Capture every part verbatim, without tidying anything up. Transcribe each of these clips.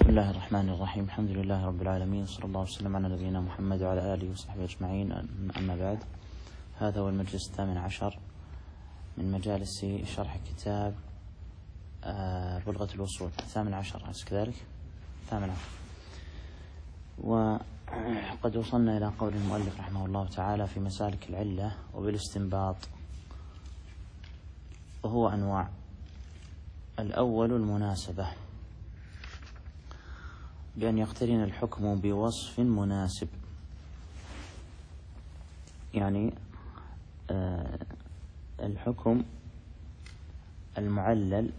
الله الرحمن الرحيم. الحمد لله رب العالمين، صلى الله وسلم على نبينا محمد وعلى آله وصحبه أجمعين. أما بعد، هذا هو المجلس الثامن عشر من مجالس شرح كتاب بلغة الوصول. الثامن عشر أليس كذلك؟ الثامن عشر. وقد وصلنا إلى قول المؤلف رحمه الله تعالى في مسالك العلة وبالاستنباط، وهو أنواع. الأول المناسبة، بأن يقترن الحكم بوصف مناسب، يعني آه الحكم المعلل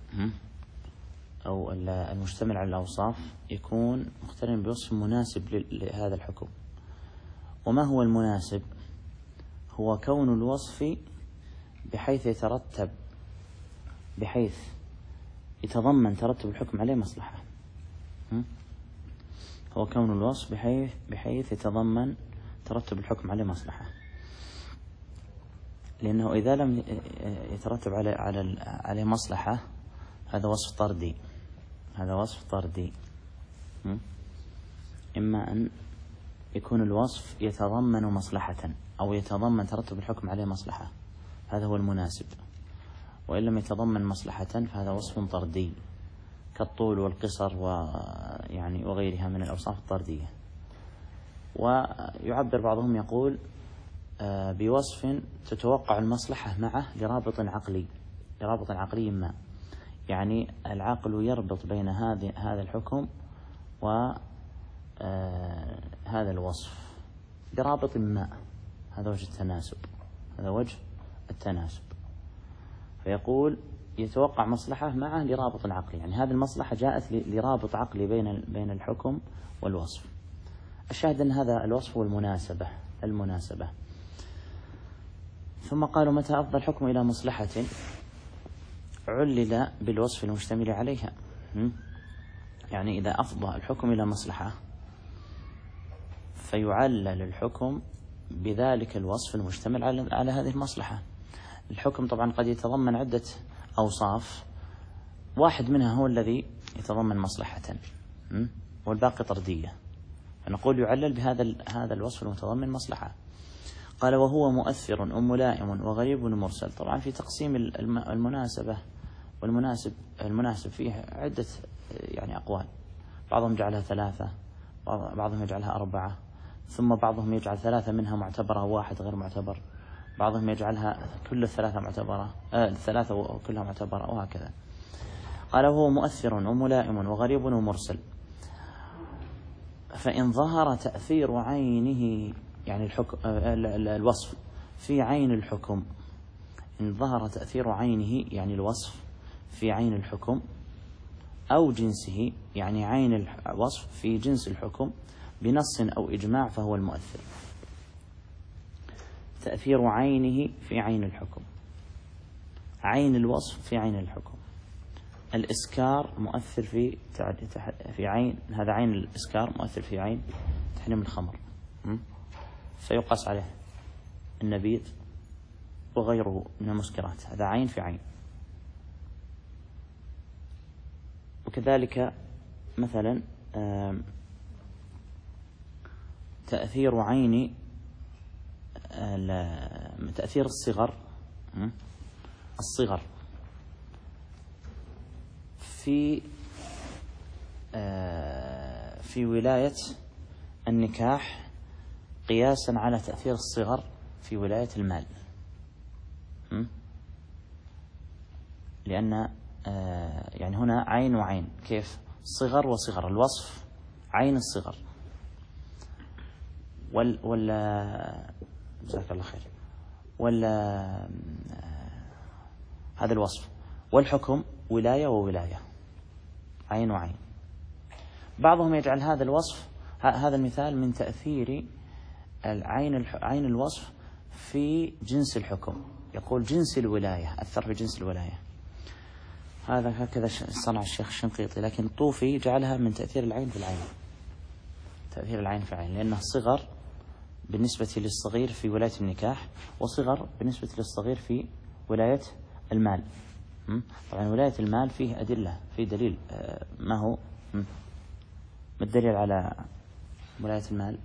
أو المشتمل على الأوصاف يكون مقترن بوصف مناسب لهذا الحكم. وما هو المناسب؟ هو كون الوصف بحيث يترتب بحيث يتضمن ترتب الحكم عليه مصلحة. هو كون الوصف بحيث بحيث يتضمن ترتب الحكم عليه مصلحة، لأنه إذا لم يترتب على على عليه مصلحة هذا وصف طردي. هذا وصف طردي. إما أن يكون الوصف يتضمن مصلحة أو يتضمن ترتب الحكم عليه مصلحة، هذا هو المناسب. وإن لم يتضمن مصلحة فهذا وصف طردي، كالطول والقصر ويعني وغيرها من الأوصاف الطردية. ويعبر بعضهم يقول بوصف تتوقع المصلحة معه لرابط عقلي لرابط عقلي ما، يعني العقل يربط بين هذه هذا الحكم وهذا الوصف برابط ما. هذا وجه التناسب هذا وجه التناسب فيقول يتوقع مصلحة معه لرابط عقلي، يعني هذه المصلحة جاءت لرابط عقلي بين بين الحكم والوصف. الشاهد أن هذا الوصف هو المناسبة المناسبة ثم قالوا متى أفضى الحكم إلى مصلحة علل بالوصف المشتمل عليها. يعني إذا أفضى الحكم إلى مصلحة فيعلل الحكم بذلك الوصف المشتمل على, على هذه المصلحة. الحكم طبعا قد يتضمن عدة أوصاف، واحد منها هو الذي يتضمن مصلحة والباقي طردية، فنقول يعلل بهذا هذا الوصف المتضمن مصلحة. قال وهو مؤثر وملائم وغريب ومرسل. طبعا في تقسيم المناسبة والمناسب المناسب فيه عدة يعني أقوال، بعضهم جعلها ثلاثة، بعضهم يجعلها أربعة، ثم بعضهم يجعل ثلاثة منها معتبرة وواحد غير معتبر، بعضهم يجعلها كل الثلاثة معتبرة آه الثلاثة وكلها معتبرة، وهكذا. قال وهو مؤثر وملائم وغريب ومرسل. فإن ظهر تأثير عينه، يعني الحكم الوصف في عين الحكم، إن ظهر تأثير عينه يعني الوصف في عين الحكم، أو جنسه يعني عين الوصف في جنس الحكم بنص أو إجماع، فهو المؤثر. تأثير عينه في عين الحكم، عين الوصف في عين الحكم. الإسكار مؤثر في في عين، هذا عين الإسكار مؤثر في عين تحريم الخمر، فيقاس عليه النبيذ وغيره من المسكرات، هذا عين في عين. وكذلك مثلا تأثير عين تأثير الصغر الصغر في في ولاية النكاح قياسا على تأثير الصغر في ولاية المال، لأن يعني هنا عين وعين، كيف؟ صغر وصغر، الوصف عين الصغر وال ولا جزاك الله خير ولا هذا الوصف، والحكم ولاية وولاية، عين وعين. بعضهم يجعل هذا الوصف هذا المثال من تأثير العين عين الوصف في جنس الحكم، يقول جنس الولاية أثر في جنس الولاية. هذا هكذا صنع الشيخ الشنقيطي، لكن الطوفي جعلها من تأثير العين في العين، تأثير العين في العين، لأنه صغر بالنسبة للصغير في ولاية النكاح، وصغر بالنسبة للصغير في ولاية المال. طبعا ولاية المال فيه أدلة، فيه دليل ما هو ما الدليل على ولاية المال؟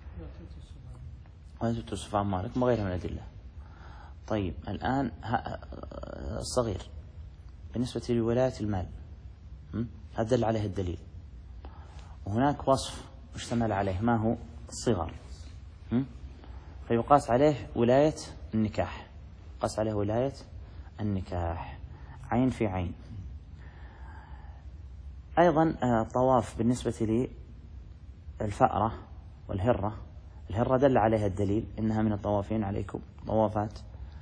ولا تؤتوا أموالكم وغيرها من الأدلة. طيب الآن الصغير بالنسبة لولاية المال هذا دل عليه الدليل، وهناك وصف مشتمل عليه ما هو الصغر، فيقاس عليه ولاية النكاح، قاس عليه ولاية النكاح عين في عين. أيضا طواف بالنسبة للفأرة والهرة، الهرة دل عليها الدليل إنها من الطوافين عليكم طوافات،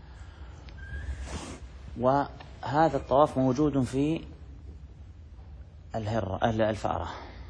وهذا الطواف موجود في الهرة الفأرة،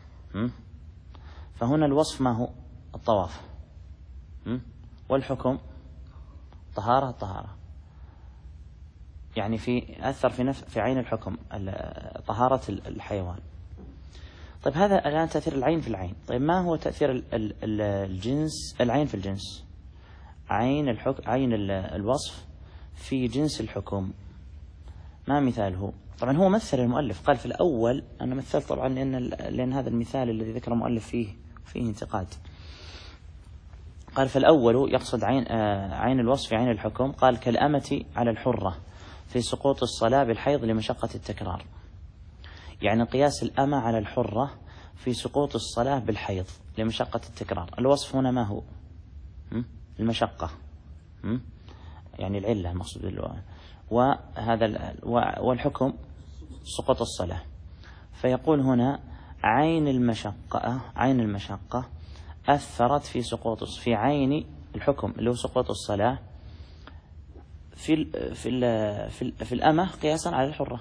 فهنا الوصف ما هو الطواف، والحكم طهارة طهارة، يعني في أثر في نفس في عين الحكم طهارة الحيوان. طيب هذا الآن تأثير العين في العين. طيب ما هو تأثير الجنس العين في الجنس؟ عين الحكم عين الوصف في جنس الحكم، ما مثاله؟ طبعا هو مثل المؤلف، قال في الأول أنا مثلت طبعا لأن لأن هذا المثال الذي ذكر المؤلف فيه فيه انتقاد. قال في الأول يقصد عين عين الوصف في عين الحكم، قال كالأمة على الحرة في سقوط الصلاة بالحيض لمشقة التكرار، يعني قياس الأمة على الحرة في سقوط الصلاة بالحيض لمشقة التكرار. الوصف هنا ما هو؟ المشقة، يعني العلة المقصود بالوصف، وهذا والحكم سقوط الصلاة. فيقول هنا عين المشقة عين المشقة أثرت في سقوط في عين الحكم اللي هو سقوط الصلاة في ال في ال في, ال في الأمة قياسا على الحرة،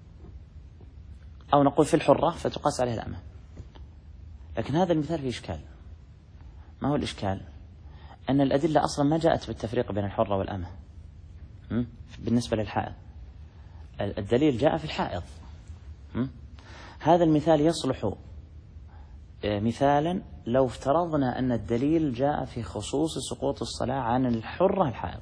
أو نقول في الحرة فتقاس عليها الأمة. لكن هذا المثال فيه إشكال. ما هو الإشكال؟ أن الأدلة أصلا ما جاءت بالتفريق بين الحرة والأمة بالنسبة للحائض، الدليل جاء في الحائض. هذا المثال يصلح مثالا لو افترضنا أن الدليل جاء في خصوص سقوط الصلاة عن الحرة الحائض،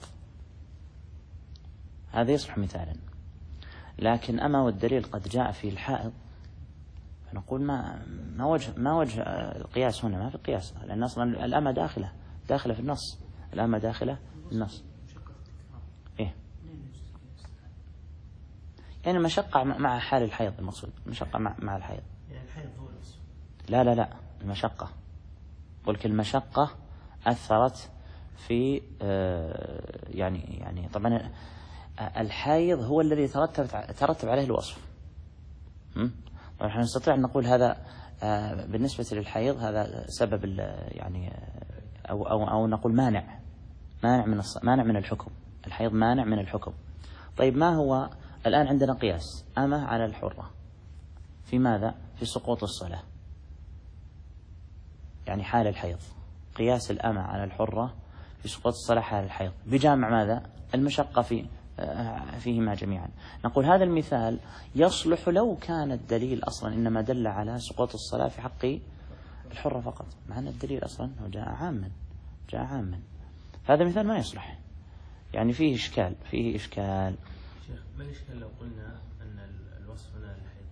هذا يصلح مثالا. لكن أما والدليل قد جاء في الحائض، فنقول ما ما وجه ما وجه القياس هنا؟ ما في قياس، لأن أصلا الأمة داخلة داخلة في النص، الأمة داخلة في النص. إيه؟ يعني المشقة مع حال الحيض، المقصود المشقة مع مع الحيض. يعني الحيض هو الأصل. لا لا لا المشقة، قلت المشقة أثرت في يعني يعني طبعا الحيض هو الذي ترتب ترتب عليه الوصف. طبعا نحن نستطيع أن نقول هذا بالنسبة للحيض هذا سبب يعني أو أو أو نقول مانع مانع من مانع من الحكم، الحيض مانع من الحكم. طيب ما هو الآن عندنا قياس أمة على الحرة في ماذا؟ في سقوط الصلاة، يعني حال الحيض، قياس الأمة على الحرة في سقوط الصلاة حال الحيض بجامع ماذا؟ المشقة في فيهما جميعا. نقول هذا المثال يصلح لو كان الدليل أصلا إنما دل على سقوط الصلاة في حق الحرة فقط، مع أن الدليل أصلا جاء عاما جاء عاما هذا مثال ما يصلح، يعني فيه إشكال فيه إشكال. شيخ ما الإشكال لو قلنا أن الوصف هنا الحيض؟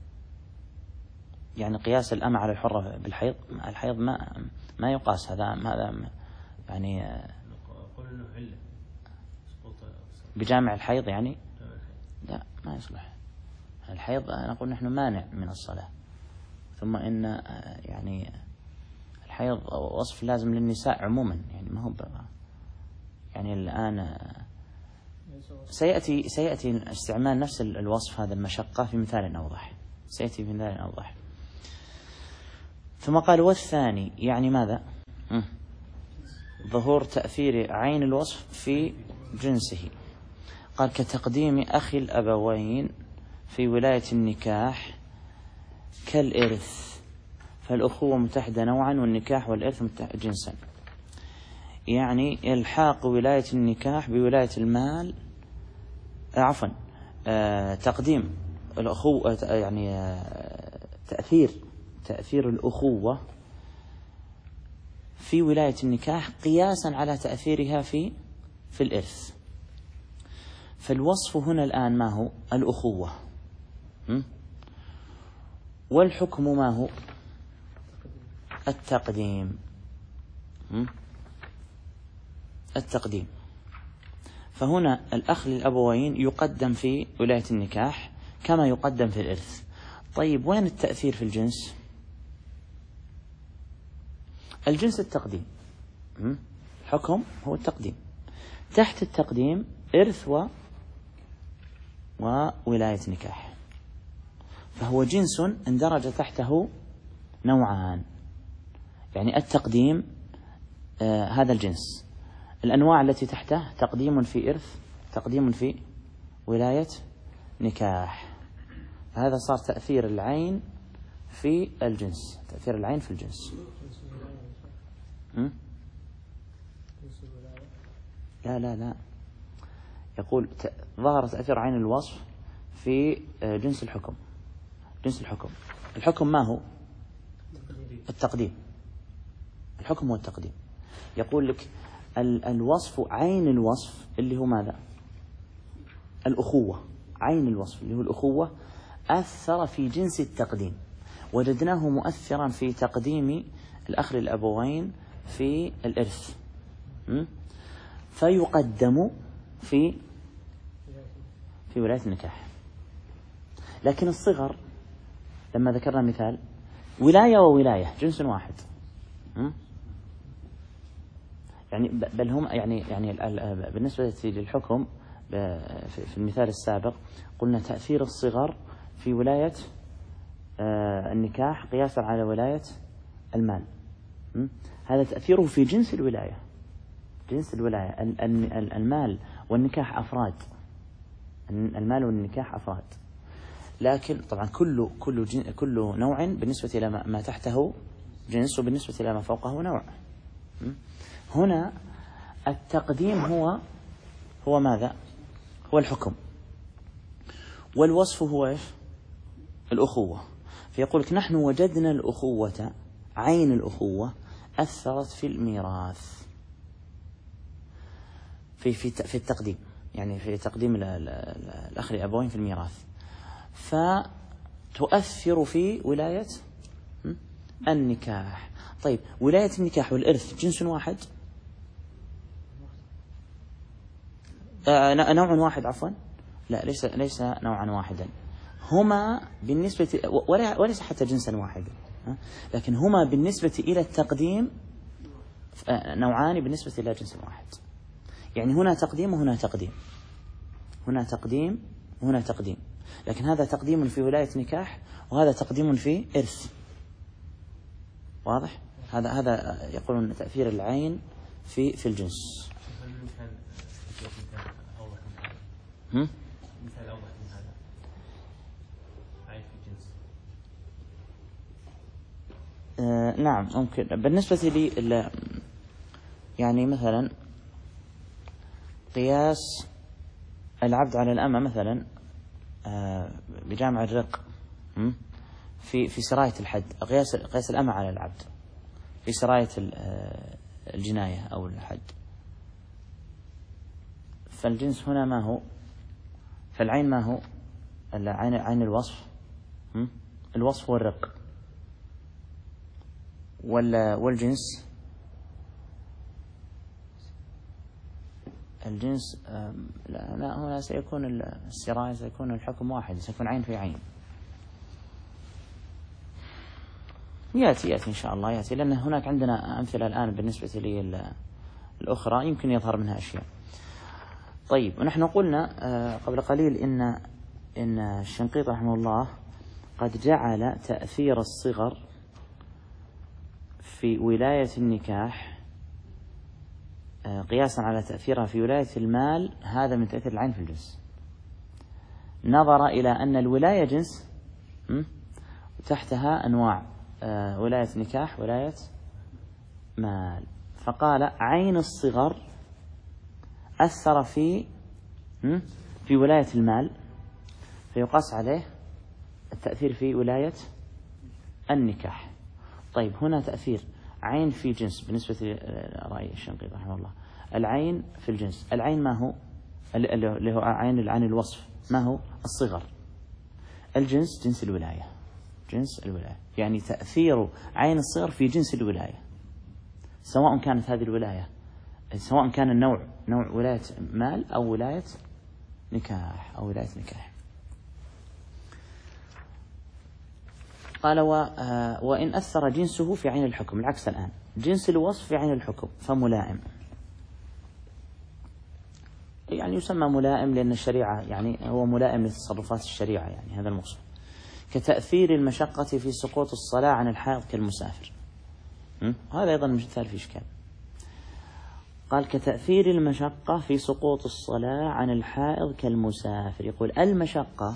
يعني قياس الأمة على الحرة بالحيض، الحيض ما ما يقاس، هذا هذا يعني نقول إنه علة بجامع الحيض، يعني لا ما يصلح. الحيض نقول نحن مانع من الصلاة، ثم إن يعني الحيض وصف لازم للنساء عموما، يعني ما هو يعني الآن سيأتي سيأتي استعمال نفس الوصف هذا المشقة في مثال أوضح، سيأتي في مثال أوضح. ثم قال والثاني يعني ماذا؟ ظهور تأثير عين الوصف في جنسه. قال كتقديم أخي الأبوين في ولاية النكاح كالإرث، فالأخوة متحدة نوعا والنكاح والإرث جنسا، يعني إلحاق ولاية النكاح بولاية المال، عفوا آه تقديم الأخوة، يعني آه تأثير تأثير الأخوة في ولاية النكاح قياسا على تأثيرها في في الإرث. فالوصف هنا الآن ما هو؟ الأخوة. والحكم ما هو؟ التقديم. التقديم فهنا الأخ للأبوين يقدم في ولاية النكاح كما يقدم في الإرث. طيب وين التأثير في الجنس؟ الجنس التقديم، حكم هو التقديم، تحت التقديم إرث و وولاية نكاح، فهو جنس اندرج تحته نوعان. يعني التقديم آه هذا الجنس، الأنواع التي تحته تقديم في إرث، تقديم في ولاية نكاح. هذا صار تأثير العين في الجنس، تأثير العين في الجنس. م? لا لا لا يقول ظهر تأثير عين الوصف في جنس الحكم. جنس الحكم، الحكم ما هو؟ التقديم. الحكم هو التقديم. يقول لك ال الوصف، عين الوصف اللي هو ماذا؟ الأخوة. عين الوصف اللي هو الأخوة أثر في جنس التقديم، وجدناه مؤثرا في تقديم الأخ للأبوين في الإرث، فيقدم في في ولاية النكاح. لكن الصغر لما ذكرنا مثال ولاية وولاية جنس واحد، يعني بل هم يعني يعني بالنسبة للحكم في المثال السابق قلنا تأثير الصغر في ولاية النكاح قياسا على ولاية المال، هذا تأثيره في جنس الولاية. جنس الولاية المال والنكاح أفراد، المال والنكاح أفراد، لكن طبعا كل كل كل نوع بالنسبة إلى ما تحته جنس، وبالنسبة إلى ما فوقه نوع. هنا التقديم هو هو ماذا؟ هو الحكم، والوصف هو إيش؟ الأخوة. فيقولك نحن وجدنا الأخوة، عين الأخوة أثرت في الميراث، في في في التقديم، يعني في تقديم الأخ لأبوين في الميراث، فتؤثر في ولاية النكاح. طيب ولاية النكاح والإرث جنس واحد، آه نوع واحد عفوا، لا ليس ليس نوعا واحدا، هما بالنسبة وليس حتى جنسا واحدا، لكن هما بالنسبة إلى التقديم نوعان بالنسبة إلى جنس واحد. يعني هنا تقديم وهنا تقديم، هنا تقديم وهنا تقديم، لكن هذا تقديم في ولاية نكاح وهذا تقديم في إرث. واضح؟ هذا هذا يقولون تأثير العين في في الجنس. هم؟ مثال أوضح من هذا، عين في الجنس. آه نعم ممكن. بالنسبة لي يعني مثلا قياس العبد على الأمة مثلا آه بجامع الرق في في سراية الحد، قياس قياس الأمة على العبد في سراية الجناية أو الحد. فالجنس هنا ما هو؟ فالعين ما هو؟ العين عين الوصف، الوصف هو الرق، والجنس الجنس لا, لا هنا سيكون السراية، سيكون الحكم واحد، سيكون عين في عين. يأتي يأتي إن شاء الله يأتي، لأن هناك عندنا أمثلة الآن بالنسبة لي الأخرى يمكن يظهر منها أشياء. طيب ونحن قلنا قبل قليل إن إن الشنقيطي رحمه الله قد جعل تأثير الصغر في ولاية النكاح قياسا على تأثيرها في ولاية المال هذا من تأثير العين في الجنس. نظر إلى أن الولاية جنس تحتها أنواع، ولاية نكاح ولاية مال، فقال عين الصغر أثر في في ولاية المال فيقاس عليه التأثير في ولاية النكاح. طيب هنا تأثير عين في جنس بالنسبة لرأي الشنقيطي رحمه الله، العين في الجنس، العين ما هو؟ اللي هو عين عين الوصف ما هو؟ الصغر. الجنس جنس الولاية. جنس الولاية، يعني تأثير عين الصغر في جنس الولاية، سواء كانت هذه الولاية سواء كان النوع نوع ولاية مال أو ولاية نكاح أو ولاية نكاح. قال وإن أثر جنسه في عين الحكم، العكس الآن، جنس الوصف في عين الحكم فملائم، يعني يسمى ملائم لأن الشريعة يعني هو ملائم لتصرفات الشريعة، يعني هذا المقصود. كتأثير المشقة في سقوط الصلاة عن الحائض كالمسافر، هذا أيضا مثال في إشكال. قال كتأثير المشقة في سقوط الصلاة عن الحائض كالمسافر. يقول المشقة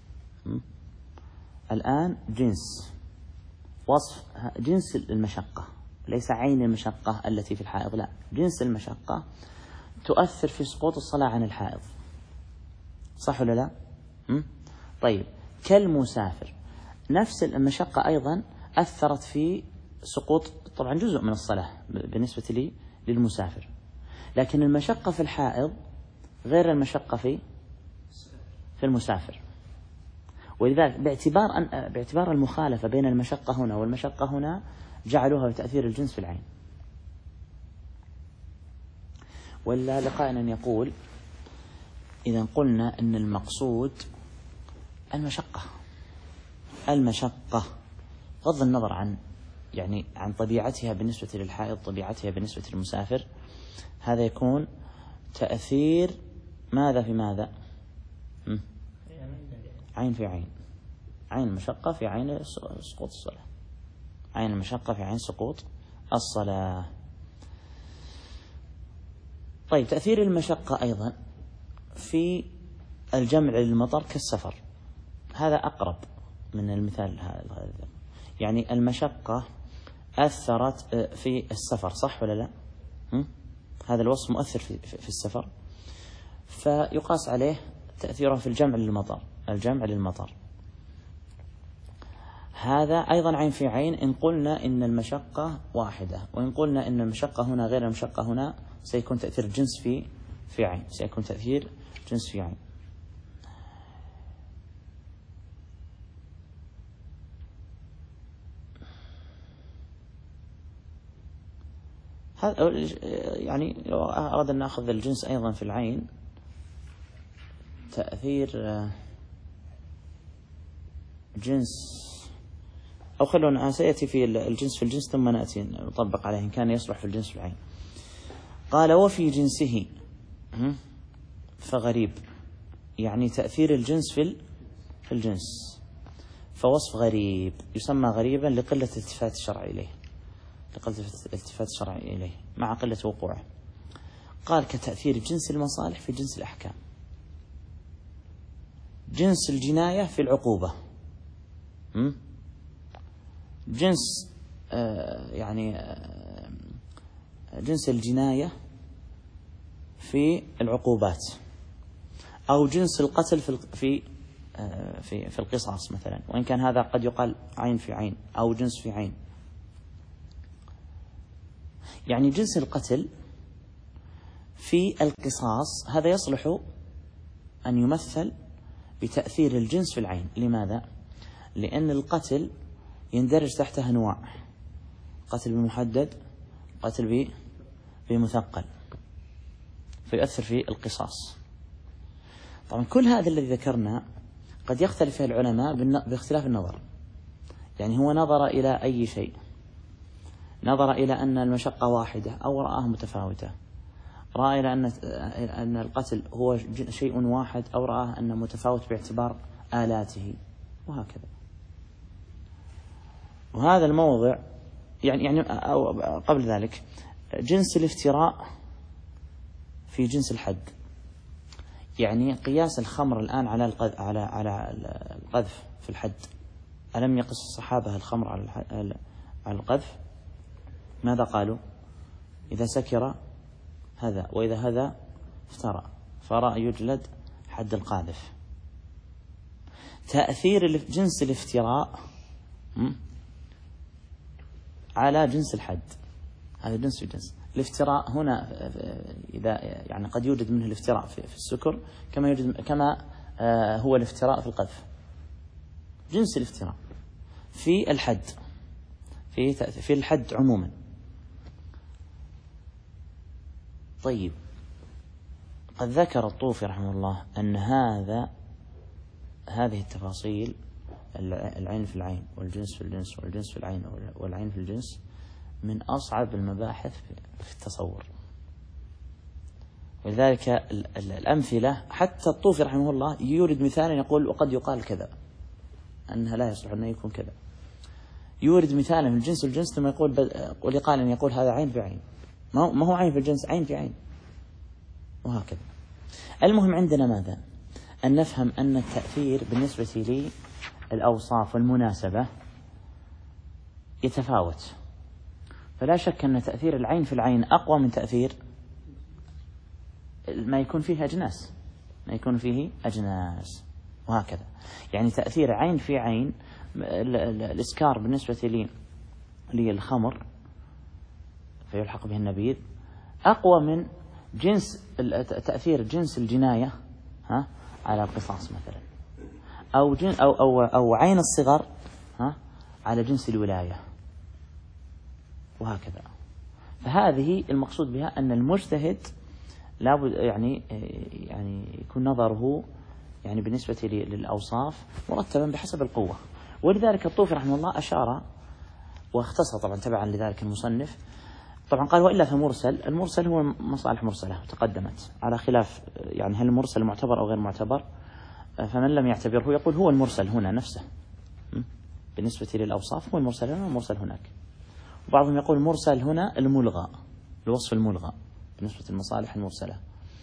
الآن جنس وصف، جنس المشقة ليس عين المشقة التي في الحائض، لا، جنس المشقة تؤثر في سقوط الصلاة عن الحائض، صح ولا لا؟ م? طيب كالمسافر، نفس المشقة أيضا أثرت في سقوط طبعا جزء من الصلاة بالنسبة لي للمسافر، لكن المشقة في الحائض غير المشقة في في المسافر. ولذلك باعتبار أن باعتبار المخالفة بين المشقة هنا والمشقة هنا جعلوها بتأثير الجنس في العين. ولا لقائنا أن يقول إذا قلنا أن المقصود المشقة المشقة بغض النظر عن يعني عن طبيعتها بالنسبة للحائض طبيعتها بالنسبة للمسافر، هذا يكون تأثير ماذا في ماذا؟ م? عين في عين، عين المشقة في عين سقوط الصلاة، عين المشقة في عين سقوط الصلاة. طيب تأثير المشقة أيضا في الجمع للمطر كالسفر، هذا أقرب من المثال هذا، يعني المشقة أثرت في السفر، صح ولا لا؟ م? هذا الوصف مؤثر في, في السفر، فيقاس عليه تأثيره في الجمع للمطر، الجمع للمطر هذا أيضا عين في عين. إن قلنا إن المشقة واحدة، وإن قلنا إن المشقة هنا غير المشقة هنا، سيكون تأثير جنس في في عين، سيكون تأثير جنس في عين. هذا يعني لو أراد أن نأخذ الجنس أيضا في العين، تأثير جنس، أو خلونا سيأتي في الجنس في الجنس ثم نأتي نطبق عليه إن كان يصلح في الجنس في العين. قال وفي جنسه فغريب، يعني تأثير الجنس في في الجنس، فوصف غريب يسمى غريبا لقلة التفات الشرع إليه، لقلة التفات الشرع إليه مع قلة وقوعه. قال كتأثير جنس المصالح في جنس الأحكام، جنس الجناية في العقوبة، جنس آه يعني آه جنس الجناية في العقوبات، أو جنس القتل في في آه في في القصاص مثلا، وإن كان هذا قد يقال عين في عين أو جنس في عين. يعني جنس القتل في القصاص هذا يصلح أن يمثل بتأثير الجنس في العين. لماذا؟ لأن القتل يندرج تحته أنواع، قتل بمحدد، قتل بمثقل، فيؤثر في القصاص. طبعا كل هذا الذي ذكرنا قد يختلف فيه العلماء باختلاف النظر، يعني هو نظر إلى أي شيء، نظر إلى أن المشقة واحدة أو رآها متفاوتة، رأى إلى أن أن القتل هو شيء واحد أو رآه أنه متفاوت باعتبار آلاته، وهكذا. وهذا الموضع يعني يعني أو قبل ذلك جنس الافتراء في جنس الحد، يعني قياس الخمر الآن على القذف على على القذف في الحد. ألم يقص الصحابة الخمر على على القذف؟ ماذا قالوا؟ إذا سكر هذا وإذا هذا افترى فرأى يجلد حد القاذف. تأثير جنس الافتراء على جنس الحد، هذا جنس في جنس. الافتراء هنا إذا يعني قد يوجد منه الافتراء في السكر كما يوجد كما هو الافتراء في القذف، جنس الافتراء. في الحد، في في الحد عموما. طيب، قد ذكر الطوفي رحمه الله أن هذا هذه التفاصيل، العين في العين والجنس في الجنس والجنس في العين والعين في الجنس، من أصعب المباحث في التصور. ولذلك الأمثلة، حتى الطوفي رحمه الله يورد مثالا يقول وقد يقال كذا، أنها لا يصلح أن يكون كذا. يورد مثالا من الجنس والجنس ثم يقول ولقال أن يقول هذا عين في عين، ما هو عين في الجنس، عين في عين، وهكذا. المهم عندنا ماذا؟ أن نفهم أن التأثير بالنسبة للأوصاف والمناسبة يتفاوت. فلا شك أن تأثير العين في العين أقوى من تأثير ما يكون فيه أجناس، ما يكون فيه أجناس، وهكذا. يعني تأثير عين في عين، الإسكار بالنسبة لي للخمر فيلحق به النبيذ أقوى من جنس تأثير جنس الجناية ها على القصاص مثلا، أو جن أو أو أو عين الصغر ها على جنس الولاية، وهكذا. فهذه المقصود بها أن المجتهد لابد يعني يعني يكون نظره يعني بالنسبة للأوصاف مرتبا بحسب القوة. ولذلك الطوفي رحمه الله أشار واختصر طبعا تبعا لذلك المصنف، طبعا قال وإلا فمرسل. المرسل هو مصالح مرسلة تقدمت، على خلاف يعني هل المرسل معتبر أو غير معتبر. فمن لم يعتبره يقول هو المرسل هنا نفسه بالنسبة للأوصاف، هو المرسل هنا والمرسل هناك. وبعضهم يقول المرسل هنا الملغى، الوصف الملغى بالنسبة للمصالح المرسلة،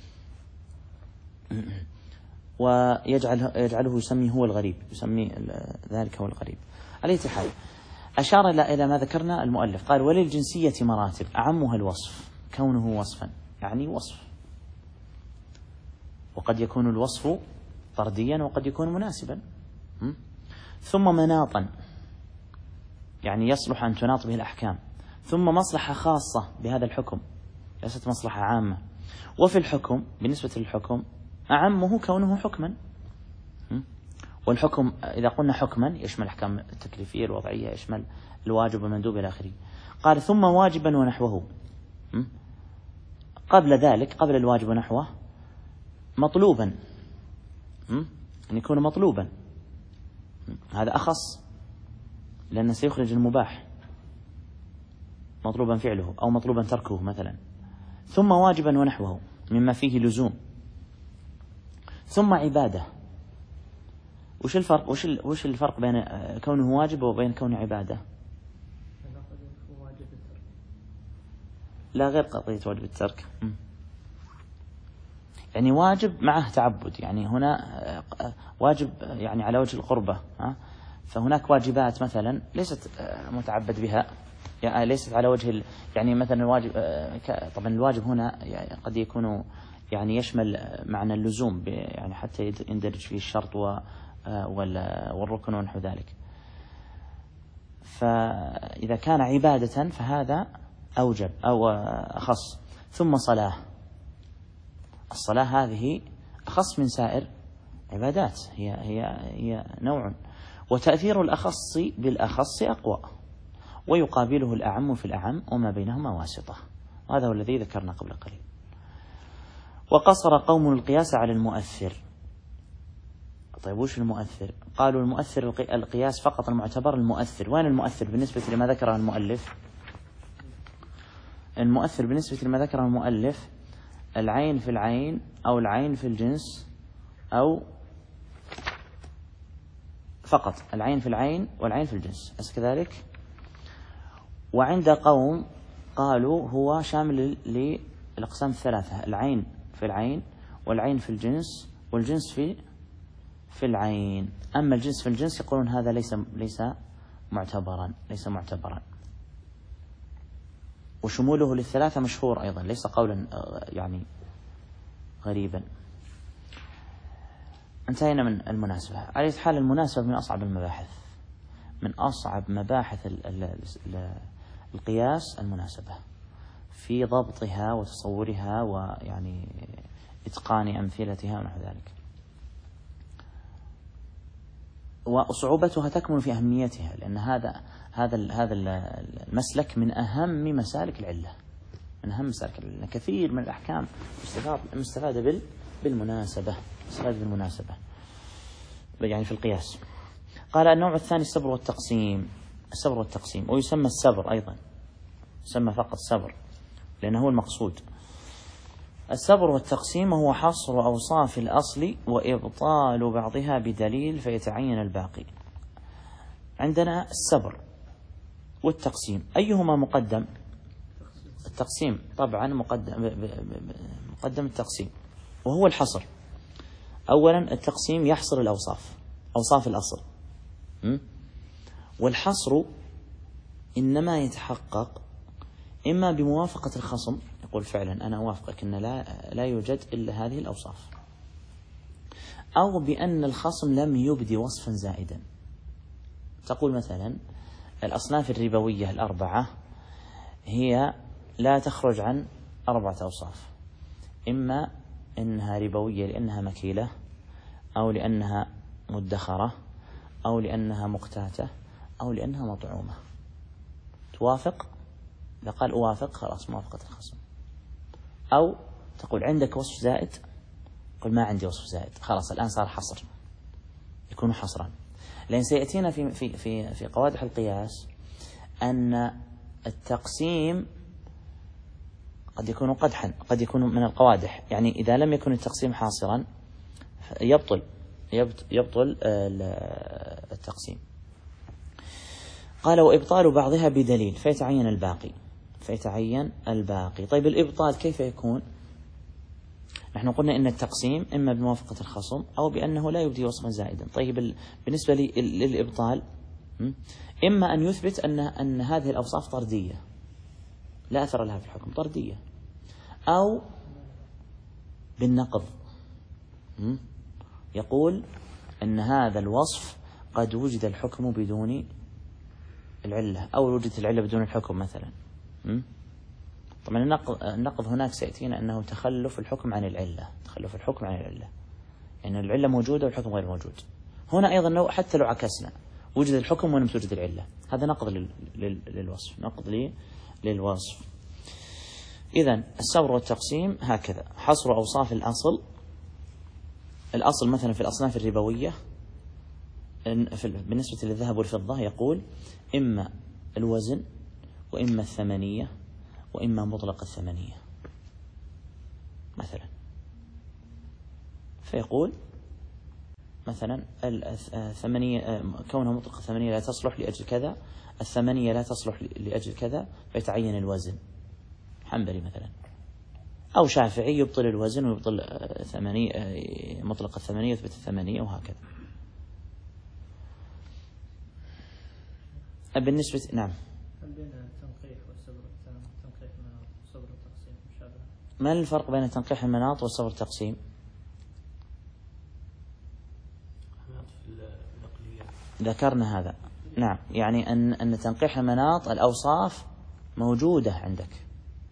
ويجعل يجعله يسميه هو الغريب، يسمي ذلك هو الغريب. على أي حال أشار إلى ما ذكرنا المؤلف، قال وللجنسية مراتب أعمها الوصف كونه وصفا، يعني وصف، وقد يكون الوصف طرديا وقد يكون مناسبا. ثم مناطا، يعني يصلح أن تناط به الأحكام. ثم مصلحة خاصة بهذا الحكم، ليست مصلحة عامة. وفي الحكم بالنسبة للحكم أعمه كونه حكما، والحكم إذا قلنا حكما يشمل الأحكام التكليفية الوضعية، يشمل الواجب والمندوب إلى آخره. قال ثم واجبا ونحوه، قبل ذلك قبل الواجب ونحوه مطلوبا، أن يكون مطلوبا، هذا أخص لأنه سيخرج المباح، مطلوبا فعله أو مطلوبا تركه مثلا. ثم واجبا ونحوه مما فيه لزوم. ثم عبادة. وش الفرق وش وش الفرق بين كونه واجب وبين كونه عبادة؟ لا، غير قضية واجب الترك. يعني واجب معه تعبد، يعني هنا واجب يعني على وجه القربة، فهناك واجبات مثلا ليست متعبد بها، يعني ليست على وجه يعني مثلا الواجب. طبعا الواجب هنا يعني قد يكون يعني يشمل معنى اللزوم، يعني حتى يندرج فيه الشرط والركن ونحو ذلك. فإذا كان عبادة فهذا أوجب أو أخص. ثم صلاة. الصلاة هذه أخص من سائر عبادات، هي هي هي نوع. وتأثير الأخص بالأخص أقوى، ويقابله الأعم في الأعم وما بينهما واسطة. وهذا هو الذي ذكرنا قبل قليل. وقصر قوم القياس على المؤثر. طيب وش المؤثر؟ قالوا المؤثر القياس فقط المعتبر المؤثر. وين المؤثر بالنسبة لما ذكره المؤلف؟ المؤثر بالنسبة لما ذكره المؤلف العين في العين أو العين في الجنس، أو فقط العين في العين والعين في الجنس، أليس كذلك؟ وعند قوم قالوا هو شامل للأقسام الثلاثة، العين في العين والعين في الجنس والجنس في في العين. أما الجنس في الجنس يقولون هذا ليس ليس معتبرا ليس معتبرا وشموله للثلاثة مشهور أيضا، ليس قولا يعني غريبا. انتهينا من المناسبة. على أي حال المناسبة من أصعب المباحث، من أصعب مباحث القياس المناسبة، في ضبطها وتصورها ويعني إتقان أمثلتها ونحو ذلك. وصعوبتها تكمن في أهميتها، لأن هذا هذا هذا المسلك من أهم مسالك العلة، من أهم مسالك العلة. كثير من الأحكام مستفادة بال بالمناسبة، مستفادة بالمناسبة يعني في القياس. قال النوع الثاني السبر والتقسيم. السبر والتقسيم، ويسمى السبر أيضا، يسمى فقط سبر لأنه هو المقصود. السبر والتقسيم هو حصر أوصاف الأصل وإبطال بعضها بدليل فيتعين الباقي. عندنا السبر والتقسيم، أيهما مقدم؟ التقسيم طبعا مقدم، مقدم التقسيم، وهو الحصر. أولا التقسيم يحصر الأوصاف، أوصاف الأصل، والحصر إنما يتحقق إما بموافقة الخصم، يقول فعلا أنا أوافقك أن لا, لا يوجد إلا هذه الأوصاف، أو بأن الخصم لم يبدي وصفا زائدا. تقول مثلا الأصناف الربوية الأربعة هي لا تخرج عن أربعة أوصاف، إما أنها ربوية لأنها مكيلة، أو لأنها مدخرة، أو لأنها مقتاتة، أو لأنها مطعومة. توافق؟ إذا قال أوافق خلاص موافقة الخصم. أو تقول عندك وصف زائد، قل ما عندي وصف زائد، خلاص الآن صار حصر، يكون حصرا. لأن سيأتينا في في في في قوادح القياس أن التقسيم قد يكون قدحا، قد يكون من القوادح، يعني إذا لم يكن التقسيم حاصرا يبطل يبطل التقسيم. قال وإبطال بعضها بدليل فيتعين الباقي، فيتعين الباقي. طيب الإبطال كيف يكون؟ نحن قلنا إن التقسيم إما بموافقة الخصم أو بأنه لا يبدي وصفا زائدا. طيب بالنسبة للإبطال إما أن يثبت أن أن هذه الأوصاف طردية لا أثر لها في الحكم، طردية، أو بالنقض، يقول أن هذا الوصف قد وجد الحكم بدون العلة، أو وجدت العلة بدون الحكم مثلا. طبعا النقض هناك سيأتينا أنه تخلف الحكم عن العلة، تخلف الحكم عن العلة، يعني العلة موجودة والحكم غير موجود. هنا أيضا لو حتى لو عكسنا وجد الحكم ولم توجد العلة، هذا نقض للوصف، نقض للوصف. إذن السبر والتقسيم هكذا، حصر أوصاف الأصل. الأصل مثلا في الأصناف الربوية بالنسبة للذهب والفضة يقول إما الوزن، وإما الثمنية، وإما مطلق الثمنية مثلا. فيقول مثلا الثمنية كونها مطلق الثمنية لا تصلح لأجل كذا، الثمنية لا تصلح لأجل كذا، فيتعين الوزن. حنبلي مثلا أو شافعي يبطل الوزن ويبطل ثمنية، مطلق الثمنية يثبت الثمنية، وهكذا. بالنسبة نعم بين التنقيح والصبر التنقيح المناط والصبر التقسيم مشابه. ما الفرق بين تنقيح المناط والصبر التقسيم؟ ذكرنا هذا، نعم، يعني أن أن تنقيح المناط الأوصاف موجودة عندك.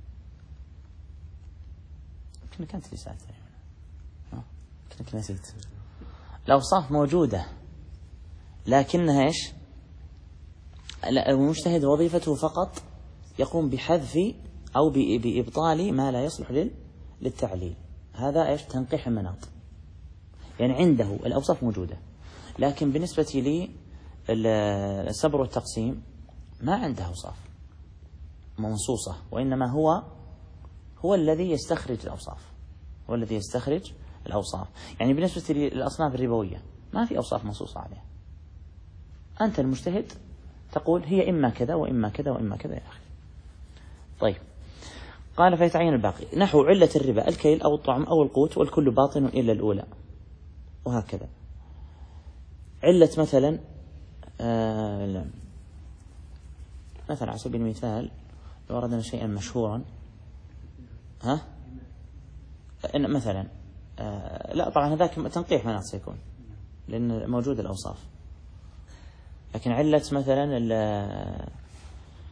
كنا كانت لي ساعة ها كنت نسيت. الأوصاف موجودة لكنها إيش؟ المجتهد وظيفته فقط يقوم بحذف أو بإبطال ما لا يصلح للتعليل. هذا إيش؟ تنقيح المناط، يعني عنده الأوصاف موجودة، لكن بالنسبة لي السبر والتقسيم ما عنده أوصاف منصوصة، وإنما هو هو الذي يستخرج الأوصاف، هو الذي يستخرج الأوصاف. يعني بالنسبة للأصناف الربوية ما في أوصاف منصوصة عليها، أنت المجتهد تقول هي إما كذا وإما كذا وإما كذا يا أخي. طيب قال فيتعين الباقي، نحو علة الربا الكيل أو الطعم أو القوت والكل باطن إلا الأولى، وهكذا. علة مثلا آه مثلا على سبيل المثال لو أردنا شيئا مشهورا، ها إن مثلا آه لا طبعا هذاك تنقيح مناط سيكون لأن موجود الأوصاف، لكن علة مثلا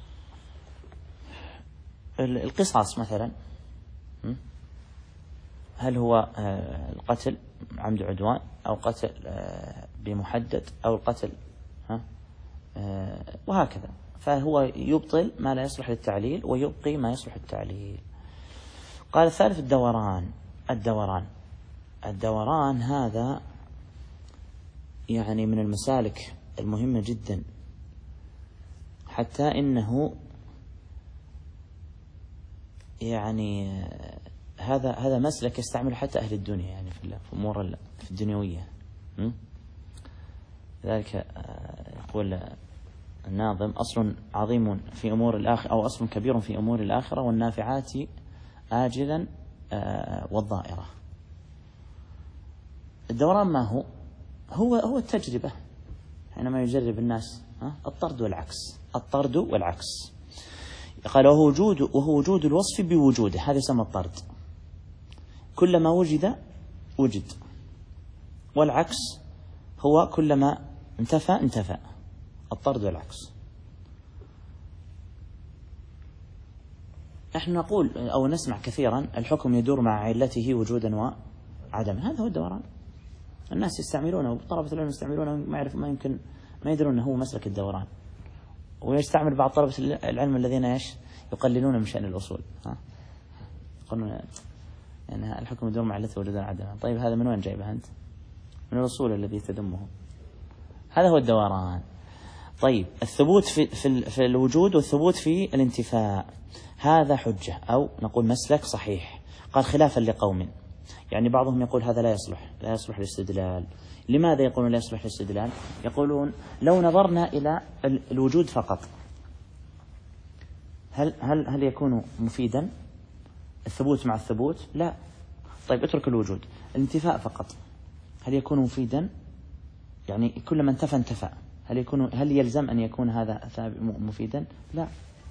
القصاص مثلا، هل هو القتل عمد عدوان أو قتل بمحدد أو القتل ها وهكذا. فهو يبطل ما لا يصلح للتعليل ويبقي ما يصلح للتعليل. قال الثالث الدوران. الدوران الدوران هذا يعني من المسالك المهمة جدا، حتى إنه يعني هذا هذا مسلك يستعمل حتى أهل الدنيا يعني في الأمور في الدنيوية. ذلك يقول الناظم: أصل عظيم في أمور الآخرة أو أصل كبير في أمور الآخرة والنافعات آجلا والضائرة. الدوران ما هو؟ هو هو التجربة، حينما يجرب الناس الطرد والعكس، الطرد والعكس. قال: وهو وجود وهو وجود الوصف بوجوده، هذا يسمى الطرد، كلما وجد وجد، والعكس هو كلما انتفى انتفى، الطرد والعكس. نحن نقول أو نسمع كثيرا: الحكم يدور مع علته وجودا وعدما. هذا هو الدوران. الناس يستعملونه وطلبة العلم يستعملونه، ما يعرف ما يمكن ما يدرون أنه هو مسلك الدوران. ويستعمل بعض طلبة العلم الذين ايش يقللون من شأن الأصول، ها يقولون يعني الحكم يدور مع علته وجودا وعدما. طيب هذا من وين جايبه أنت؟ من الأصول الذي تذمه. هذا هو الدوران. طيب الثبوت في في في الوجود والثبوت في الانتفاء، هذا حجة أو نقول مسلك صحيح. قال: خلافا لقوم، يعني بعضهم يقول هذا لا يصلح لا يصلح للاستدلال. لماذا يقولون لا يصلح للاستدلال؟ يقولون لو نظرنا إلى الوجود فقط هل هل هل يكون مفيدا الثبوت مع الثبوت؟ لا. طيب اترك الوجود، الانتفاء فقط هل يكون مفيدا؟ يعني كلما انتفى انتفى، هل يكون هل يلزم أن يكون هذا مفيدا؟ لا.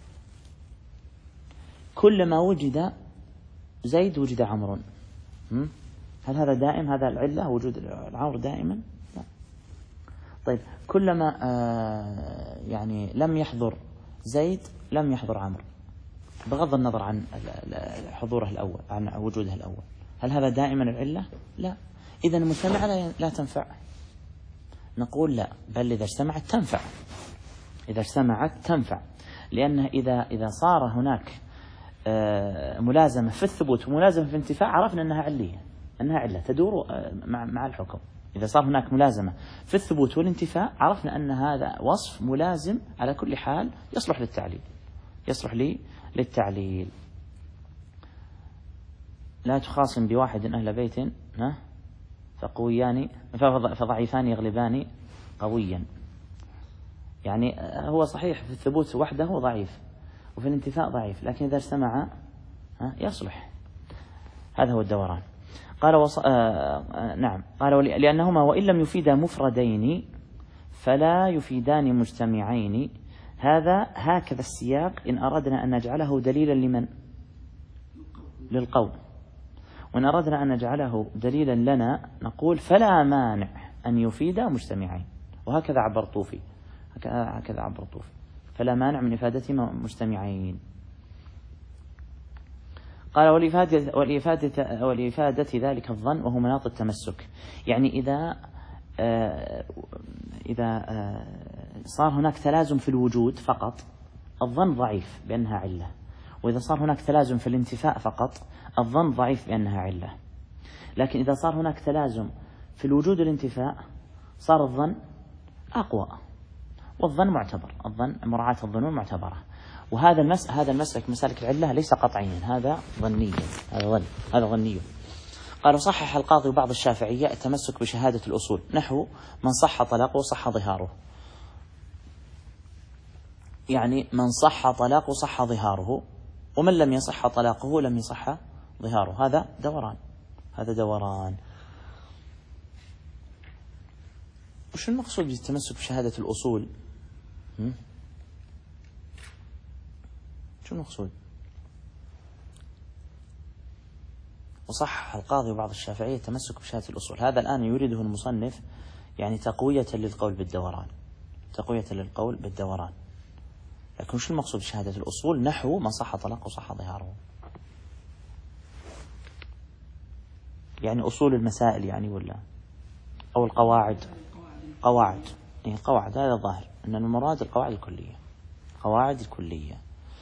كلما وجد زيد وجد عمرو، هل هذا دائم؟ هذا العلة وجود العمرو دائما؟ لا. طيب كلما آه يعني لم يحضر زيد لم يحضر عمرو، بغض النظر عن حضوره الأول عن وجوده الأول، هل هذا دائما العلة؟ لا. إذا المجتمع لا تنفع. نقول لا، بل إذا اجتمعت تنفع، إذا اجتمعت تنفع، لأن إذا إذا صار هناك ملازمة في الثبوت وملازمة في الانتفاع عرفنا أنها علية، أنها علة تدور مع مع الحكم. إذا صار هناك ملازمة في الثبوت والانتفاع عرفنا أن هذا وصف ملازم على كل حال يصلح للتعليل، يصلح لي للتعليل. لا تخاصم بواحد أهل بيت فقويان فضعيفان يغلبان قويا. يعني هو صحيح في الثبوت وحده ضعيف وفي الانتفاء ضعيف، لكن إذا اجتمع يصلح. هذا هو الدوران. قال وص... آه... نعم قال لأنهما وإن لم يفيدا مفردين فلا يفيدان مجتمعين. هذا هكذا السياق إن أردنا أن نجعله دليلا لمن؟ للقول. وإن أردنا أن نجعله دليلا لنا نقول فلا مانع أن يفيدا مجتمعين. وهكذا عبر طوفي، هكذا عبر طوفي، فلا مانع من إفادتهما مجتمعين. قال والإفادة, والإفادة, والإفادة ذلك الظن وهو مناط التمسك. يعني إذا آه إذا آه صار هناك تلازم في الوجود فقط الظن ضعيف بأنها علة، وإذا صار هناك تلازم في الانتفاء فقط الظن ضعيف بأنها علة. لكن إذا صار هناك تلازم في الوجود والانتفاء صار الظن أقوى، والظن معتبر، الظن مراعاة الظنون معتبرة. وهذا المس هذا المسلك مسالك العلة ليس قطعيا، هذا ظنيا، هذا ظن هذا ظني. قالوا صحح القاضي وبعض الشافعية التمسك بشهادة الأصول، نحو من صح طلاقه صح ظهاره. يعني من صح طلاقه صح ظهاره، ومن لم يصح طلاقه لم يصح ظهاره. هذا دوران، هذا دوران. وش المقصود بالتمسك بشهادة الأصول؟ هم؟ شو المقصود؟ وصح القاضي وبعض الشافعية التمسك بشهادة الأصول. هذا الآن يريده المصنف يعني تقوية للقول بالدوران، تقوية للقول بالدوران. لكن شو المقصود بشهادة الأصول؟ نحو من صح طلاقه صح ظهاره. يعني أصول المسائل يعني ولا أو القواعد؟ قواعد. يعني القواعد هذا ظاهر أن المراد القواعد الكلية، قواعد الكلية.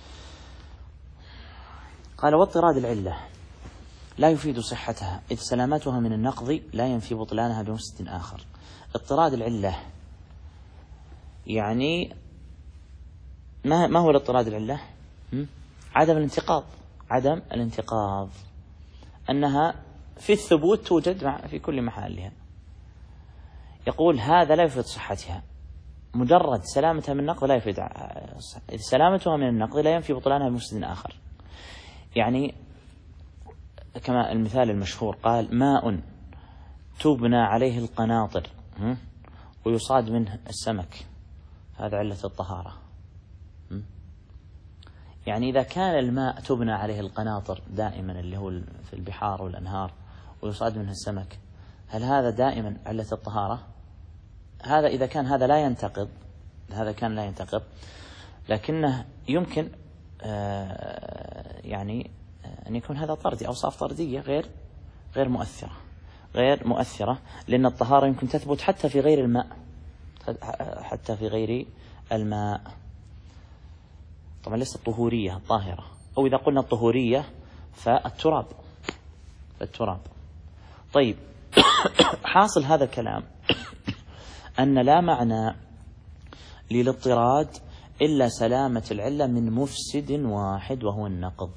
قال واضطراد العلة لا يفيد صحتها إذ سلامتها من النقض لا ينفي بطلانها بمفسد آخر. اضطراد العلة يعني ما ما هو الاضطراد العلة؟ عدم الانتقاض، عدم الانتقاض أنها في الثبوت توجد في كل محلها. يقول هذا لا يفيد صحتها، مجرد سلامتها من النقض لا يفيد، إذ سلامتها من النقض لا ينفي بطلانها بمفسد آخر. يعني كما المثال المشهور قال ماء تبنى عليه القناطر ويصاد منه السمك، هذا علة الطهارة. يعني إذا كان الماء تبنى عليه القناطر دائما اللي هو في البحار والأنهار ويصاد منه السمك، هل هذا دائما علة الطهارة؟ هذا إذا كان هذا لا ينتقض، هذا كان لا ينتقض، لكنه يمكن آه يعني آه أن يكون هذا طردي، أوصاف طردية غير غير مؤثرة، غير مؤثرة، لأن الطهارة يمكن تثبت حتى في غير الماء، حتى في غير الماء. طبعا ليست الطهورية الطاهرة، أو إذا قلنا الطهورية فالتراب، التراب. طيب حاصل هذا الكلام أن لا معنى للاضطراد إلا سلامة العلة من مفسد واحد وهو النقض.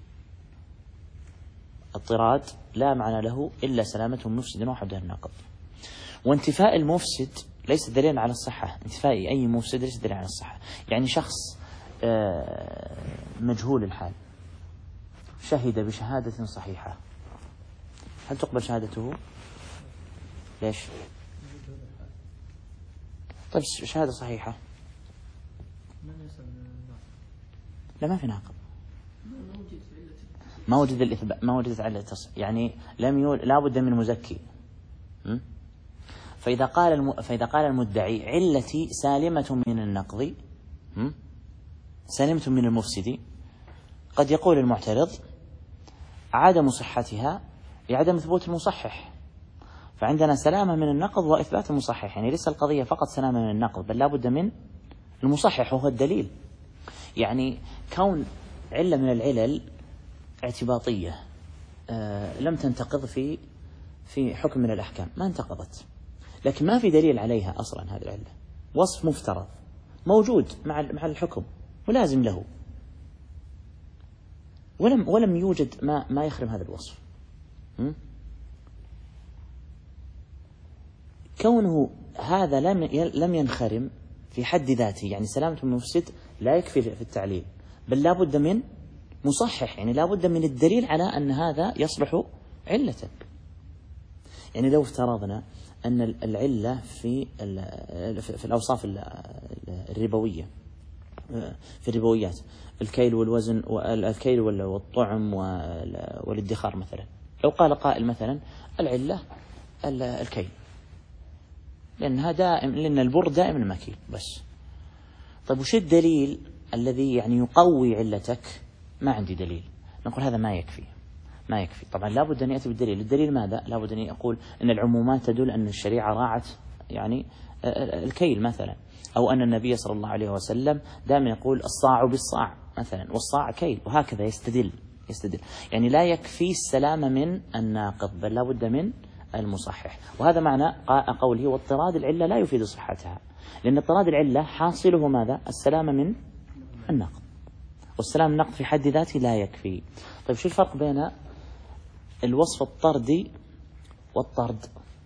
اضطراد لا معنى له إلا سلامة من مفسد واحد وهو النقض. وانتفاء المفسد ليس دليلا على الصحة، انتفاء أي مفسد ليس دليلا على الصحة. يعني شخص مجهول الحال شهد بشهادة صحيحة، هل تقبل شهادته؟ ليش؟ طيب شهادة صحيحة لا ما في ناقض، ما وجد الإثبات، ما وجدت علة التصحيح، يعني لم يول لا بد من مزكي. فإذا قال الم... فإذا قال المدعي علتي سالمة من النقض، سالمة من المفسد، قد يقول المعترض عدم صحتها لعدم ثبوت المصحح، فعندنا سلامة من النقض وإثبات المصحح. يعني ليس القضية فقط سلامة من النقض، بل لا بد من المصحح وهو الدليل. يعني كون علة من العلل اعتباطية آه لم تنتقض في في حكم من الأحكام، ما انتقضت، لكن ما في دليل عليها أصلا. هذه العلة وصف مفترض موجود مع مع الحكم ولازم له، ولم ولم يوجد ما ما يخرم هذا الوصف. م? كونه هذا لم لم ينخرم في حد ذاته، يعني سلامة المفسد لا يكفي في التعليل، بل لا بد من مصحح، يعني لا بد من الدليل على أن هذا يصلح علة. يعني لو افترضنا أن العلة في في الأوصاف الربوية، في الربويات، الكيل والوزن والكيل والطعم والادخار مثلا، لو قال قائل مثلا العلة الكيل لأنها دائم، لأن البر دائما مكيل بس. طيب وش الدليل الذي يعني يقوي علتك؟ ما عندي دليل، نقول هذا ما يكفي، ما يكفي. طبعا لا بد أن يأتي بالدليل. الدليل ماذا؟ لا بد أن يقول أن العمومات تدل أن الشريعة راعت يعني الكيل مثلا، أو أن النبي صلى الله عليه وسلم دائما يقول الصاع بالصاع مثلا والصاع كيل، وهكذا يستدل يستدل يعني لا يكفي السلامة من الناقض، بل لا بد من المصحح. وهذا معنى قوله واضطراد العلة لا يفيد صحتها، لأن اضطراد العلة حاصله ماذا؟ السلامة من النقض، والسلام النقض في حد ذاته لا يكفي. طيب شو الفرق بين الوصف الطردي والطرد؟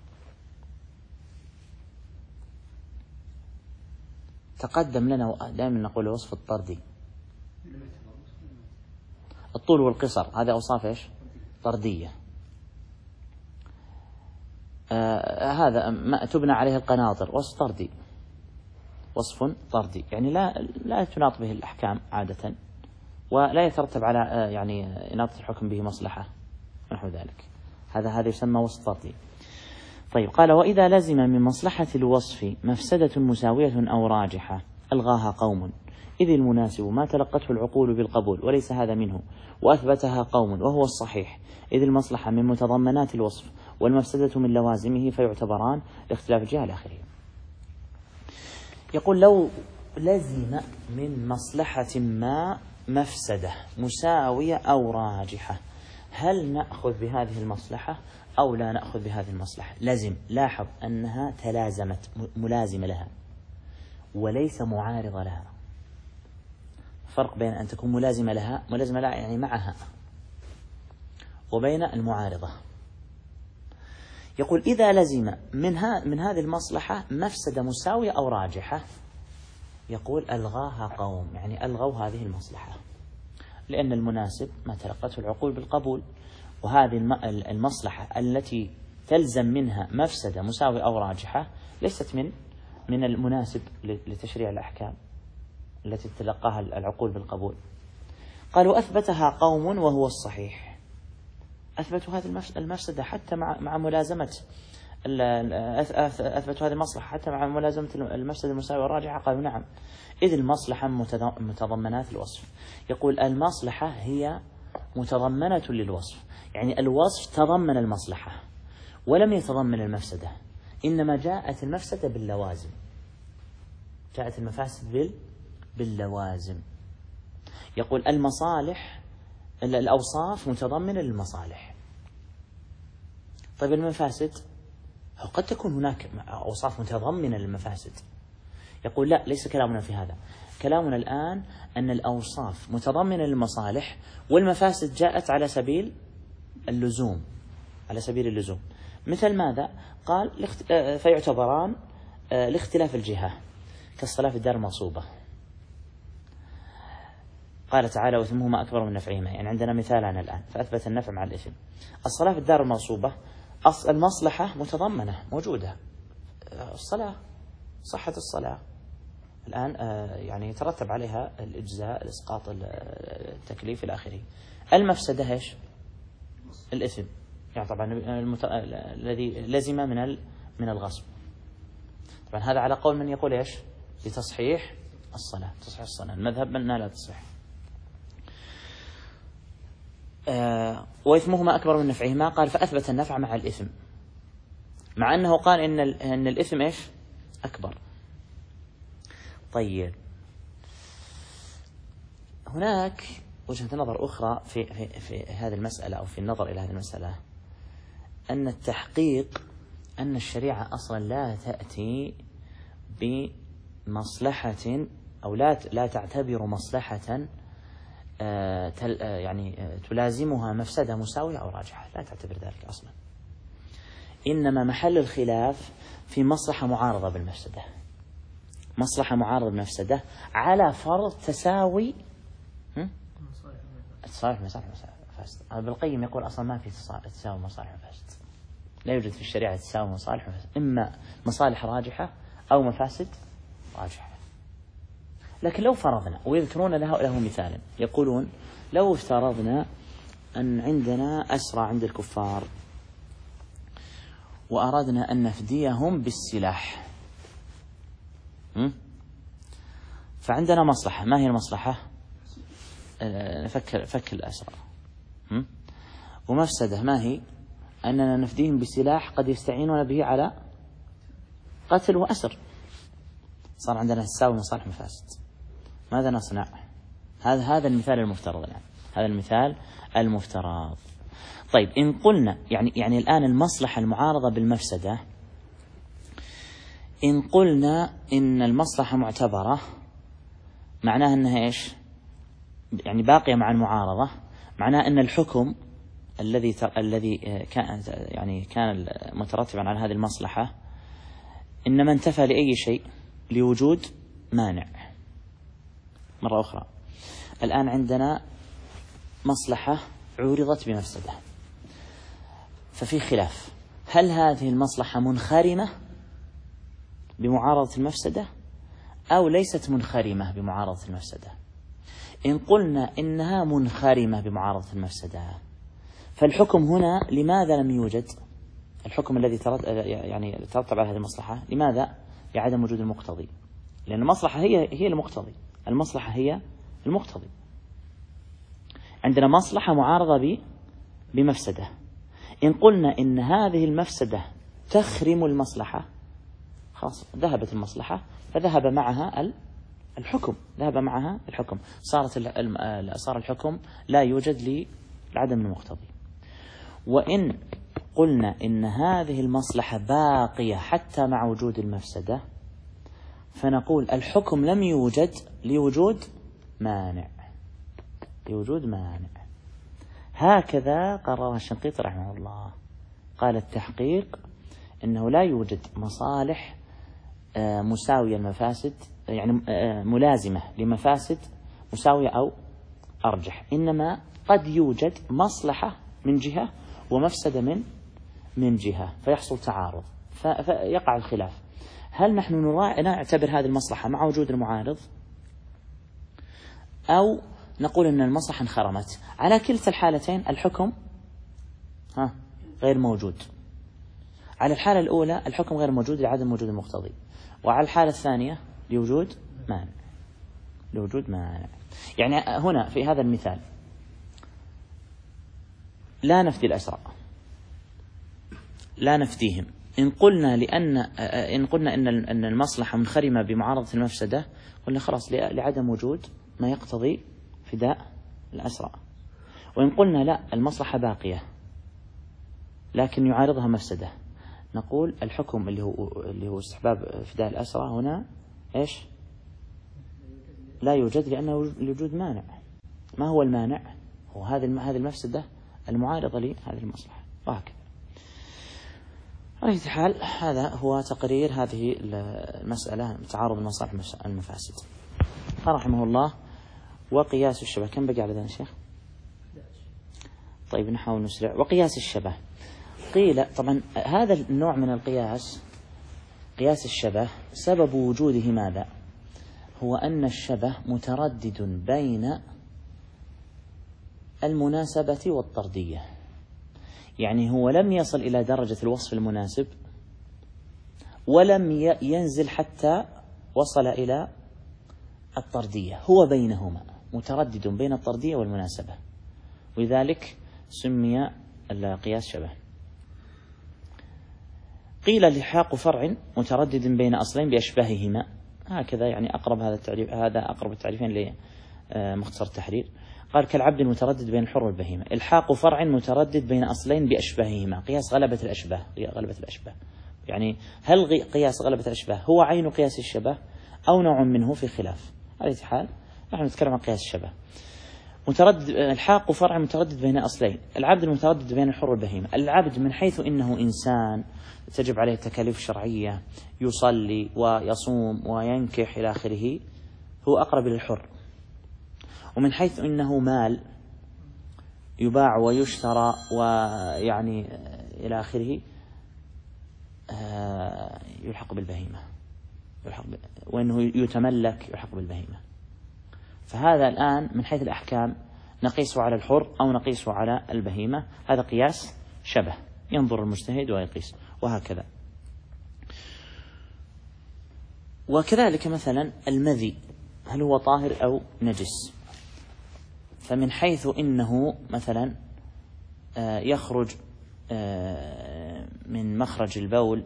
تقدم لنا دائما نقول الوصف الطردي الطول والقصر، هذا أوصاف إيش؟ طردية. آه هذا ما تبنى عليه القناطر وصف طردي، وصف طردي، يعني لا لا تناط به الأحكام عادة، ولا يترتب على آه يعني إناطة الحكم به مصلحة نحو ذلك، هذا هذا يسمى وصف طردي. طيب قال وإذا لزم من مصلحة الوصف مفسدة مساوية أو راجحة ألغاها قوم إذ المناسب ما تلقته العقول بالقبول وليس هذا منه، وأثبتها قوم وهو الصحيح، إذ المصلحة من متضمنات الوصف والمفسدة من لوازمه فيعتبران لاختلاف الجهة الآخرين. يقول لو لزم من مصلحة ما مفسدة مساوية أو راجحة هل نأخذ بهذه المصلحة أو لا نأخذ بهذه المصلحة؟ لزم، لاحظ أنها تلازمت، ملازمة لها وليس معارضة لها. فرق بين أن تكون ملازمة لها، ملازمة لها يعني معها، وبين المعارضة. يقول إذا لزم من, من هذه المصلحة مفسدة مساوية أو راجحة يقول ألغاها قوم، يعني ألغوا هذه المصلحة، لأن المناسب ما تلقته العقول بالقبول، وهذه المصلحة التي تلزم منها مفسدة مساوية أو راجحة ليست من من المناسب لتشريع الأحكام التي تلقاها العقول بالقبول. قالوا أثبتها قوم وهو الصحيح، أثبتوا هذه المفسدة حتى مع مع ملازمة أثبتوا هذه المصلحة حتى مع ملازمة المفسدة المساوية والراجحة. قالوا نعم، إذ المصلحة متضمنات الوصف. يقول المصلحة هي متضمنة للوصف، يعني الوصف تضمن المصلحة ولم يتضمن المفسدة، إنما جاءت المفسدة باللوازم، جاءت المفاسد بال باللوازم. يقول المصالح الأوصاف متضمنة للمصالح. طيب المفاسد قد تكون هناك أوصاف متضمنة للمفاسد. يقول لا، ليس كلامنا في هذا، كلامنا الآن أن الأوصاف متضمنة للمصالح والمفاسد جاءت على سبيل اللزوم، على سبيل اللزوم. مثل ماذا؟ قال فيعتبران لاختلاف الجهة، كالصلاة في الدار المغصوبة. قال تعالى وإثمهما أكبر من نفعهما، يعني عندنا مثالنا الآن، فأثبت النفع مع الإثم. الصلاة في الدار المغصوبة المصلحة متضمنة موجودة، الصلاة، صحة الصلاة الآن يعني يترتب عليها الإجزاء، الإسقاط، التكليف إلى آخره. المفسدة إيش؟ الإثم، يعني طبعا المت... الذي لزم من من الغصب. طبعا هذا على قول من يقول إيش؟ لتصحيح الصلاة، تصحيح الصلاة، المذهب من لا تصح. آه وإثمهما أكبر من نفعهما، قال فأثبت النفع مع الإثم، مع أنه قال إن إن الإثم إيش؟ أكبر. طيب هناك وجهة نظر أخرى في في في هذه المسألة أو في النظر إلى هذه المسألة، أن التحقيق أن الشريعة أصلا لا تأتي بمصلحة أو لا لا تعتبر مصلحة يعني تلازمها مفسدة مساوية أو راجحة، لا تعتبر ذلك أصلا. إنما محل الخلاف في مصلحة معارضة بالمفسدة، مصلحة معارضة بالمفسدة على فرض تساوي تصالح مصالح مفاسد. ابن القيم يقول أصلا ما في تساوي مصالح مفاسد، لا يوجد في الشريعة تساوي مصالح مفاسد، إما مصالح راجحة أو مفاسد راجحة. لكن لو فرضنا، ويذكرون له, له مثالا، يقولون لو افترضنا أن عندنا أسرى عند الكفار وأردنا أن نفديهم بالسلاح، فعندنا مصلحة، ما هي المصلحة؟ فك فك الأسرى. ومفسدة ما هي؟ أننا نفديهم بسلاح قد يستعينون به على قتل وأسر. صار عندنا تساوي مصالح مفاسد. ماذا نصنع؟ هذا هذا المثال المفترض الآن، هذا المثال المفترض. طيب إن قلنا يعني يعني الآن المصلحة المعارضة بالمفسدة، إن قلنا إن المصلحة معتبرة معناها أنها إيش؟ يعني باقية مع المعارضة، معناها أن الحكم الذي الذي كان يعني كان مترتبا على هذه المصلحة إنما انتفى لأي شيء؟ لوجود مانع. مرة أخرى، الآن عندنا مصلحة عورضت بمفسدة، ففي خلاف، هل هذه المصلحة منخرمة بمعارضة المفسدة أو ليست منخرمة بمعارضة المفسدة؟ إن قلنا إنها منخرمة بمعارضة المفسدة، فالحكم هنا لماذا لم يوجد؟ الحكم الذي يعني ترتب على هذه المصلحة لماذا؟ لعدم وجود المقتضي، لأن المصلحة هي هي المقتضي، المصلحة هي المقتضي. عندنا مصلحة معارضة بمفسدة، إن قلنا إن هذه المفسدة تخرم المصلحة خلاص ذهبت المصلحة، فذهب معها الحكم، ذهب معها الحكم، صارت صار الحكم لا يوجد لعدم المقتضي. وإن قلنا إن هذه المصلحة باقية حتى مع وجود المفسدة، فنقول الحكم لم يوجد لوجود مانع، لوجود مانع. هكذا قرر الشنقيطي رحمه الله، قال التحقيق إنه لا يوجد مصالح مساوية المفاسد، يعني ملازمة لمفاسد مساوية أو أرجح، إنما قد يوجد مصلحة من جهة ومفسدة من من جهة فيحصل تعارض فيقع الخلاف. هل نحن نعتبر هذه المصلحة مع وجود المعارض، أو نقول أن المصلحة انخرمت؟ على كلتا الحالتين الحكم ها غير موجود. على الحالة الأولى الحكم غير موجود لعدم وجود المقتضي، وعلى الحالة الثانية لوجود مانع، لوجود مانع. يعني هنا في هذا المثال لا نفدي الأسرى، لا نفديهم، إن قلنا لأن إن قلنا إن أن المصلحة منخرمة بمعارضة المفسدة، قلنا خلاص لعدم وجود ما يقتضي فداء الأسرى. وإن قلنا لا المصلحة باقية لكن يعارضها مفسدة، نقول الحكم اللي هو اللي هو استحباب فداء الأسرى هنا إيش؟ لا يوجد لأنه لوجود مانع. ما هو المانع؟ هو هذه هذه المفسدة المعارضة لهذه المصلحة. وهكذا. على أي حال هذا هو تقرير هذه المسألة تعارض المصالح المفاسد. قال رحمه الله: وقياس الشبه. كم بقي على ذا الشيخ؟ طيب نحاول نسرع. وقياس الشبه قيل طبعا هذا النوع من القياس، قياس الشبه، سبب وجوده ماذا؟ هو أن الشبه متردد بين المناسبة والطردية، يعني هو لم يصل إلى درجة الوصف المناسب ولم ينزل حتى وصل إلى الطردية، هو بينهما متردد بين الطردية والمناسبة، ولذلك سمي القياس شبه. قيل لحاق فرع متردد بين أصلين بأشباههما، هكذا يعني أقرب هذا التعريف، هذا أقرب التعريفين لمختصر التحرير. قال كالعبد المتردد بين الحر والبهيمة. الحاق فرع متردد بين أصلين بأشباههما، قياس غلبة الأشباه، غلبة الأشباه يعني هل قياس غلبة الأشباه هو عين قياس الشبه أو نوع منه في خلاف؟ على أي حال نحن نتكلم عن قياس الشبه. متردد الحاق فرع متردد بين أصلين، العبد المتردد بين الحر والبهيمة. العبد من حيث إنه إنسان تجب عليه التكاليف الشرعية، يصلي ويصوم وينكح إلى آخره، هو أقرب للحر. ومن حيث إنه مال يباع ويشترى ويعني إلى آخره يلحق بالبهيمة، يلحق ب... وإنه يتملك يلحق بالبهيمة. فهذا الآن من حيث الأحكام نقيسه على الحر أو نقيسه على البهيمة، هذا قياس شبه، ينظر المجتهد ويقيس، وهكذا. وكذلك مثلا المذي هل هو طاهر أو نجس؟ فمن حيث إنه مثلا يخرج من مخرج البول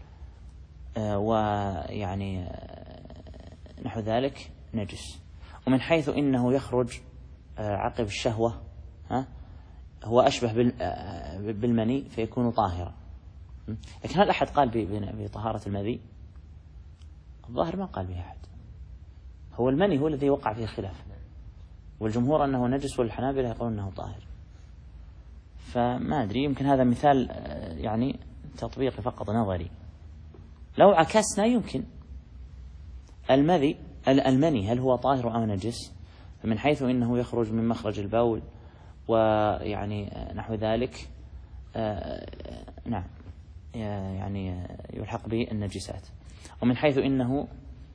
ويعني نحو ذلك نجس، ومن حيث إنه يخرج عقب الشهوة هو أشبه بالمني فيكون طاهرا. لكن هل أحد قال بطهارة المذي؟ الظاهر ما قال به أحد، هو المني هو الذي وقع فيه خلاف، والجمهور أنه نجس والحنابلة يقولون أنه طاهر. فما أدري، يمكن هذا مثال يعني تطبيقي فقط نظري. لو عكسنا يمكن المذي المني هل هو طاهر أو نجس؟ فمن حيث إنه يخرج من مخرج البول ويعني نحو ذلك نعم يعني يلحق به النجسات، ومن حيث إنه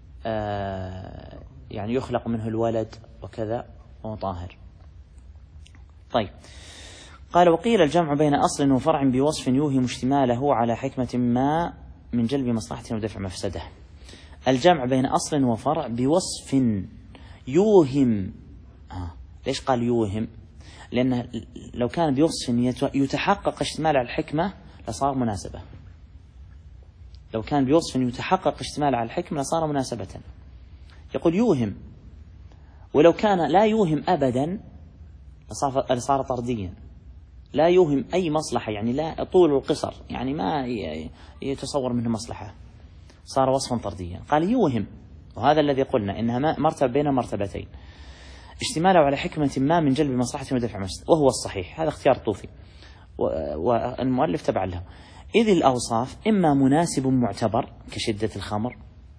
يعني يخلق منه الولد وكذا هو طاهر. طيب قال: وقيل الجمع بين أصل وفرع بوصف يوهم اشتماله على حكمة ما من جلب مصلحة ودفع مفسدة. الجمع بين أصل وفرع بوصف يوهم. آه. ليش قال يوهم؟ لأنه لو كان بوصف يتحقق اشتمال على الحكمة لصار مناسبة. لو كان بوصف يتحقق اشتمال على الحكمة لصار مناسبة. يقول يوهم، ولو كان لا يوهم أبدا لصار طرديا. لا يوهم أي مصلحة، يعني لا طول القصر، يعني ما يتصور منه مصلحة، صار وصفا طرديا. قال يوهم، وهذا الذي قلنا إنها مرتبة بين مرتبتين، اشتماله على حكمة ما من جلب مصلحة ودفع مفسدة، وهو الصحيح. هذا اختيار طوفي والمؤلف تبع له. إذ الأوصاف إما مناسب معتبر كشدة الخمر،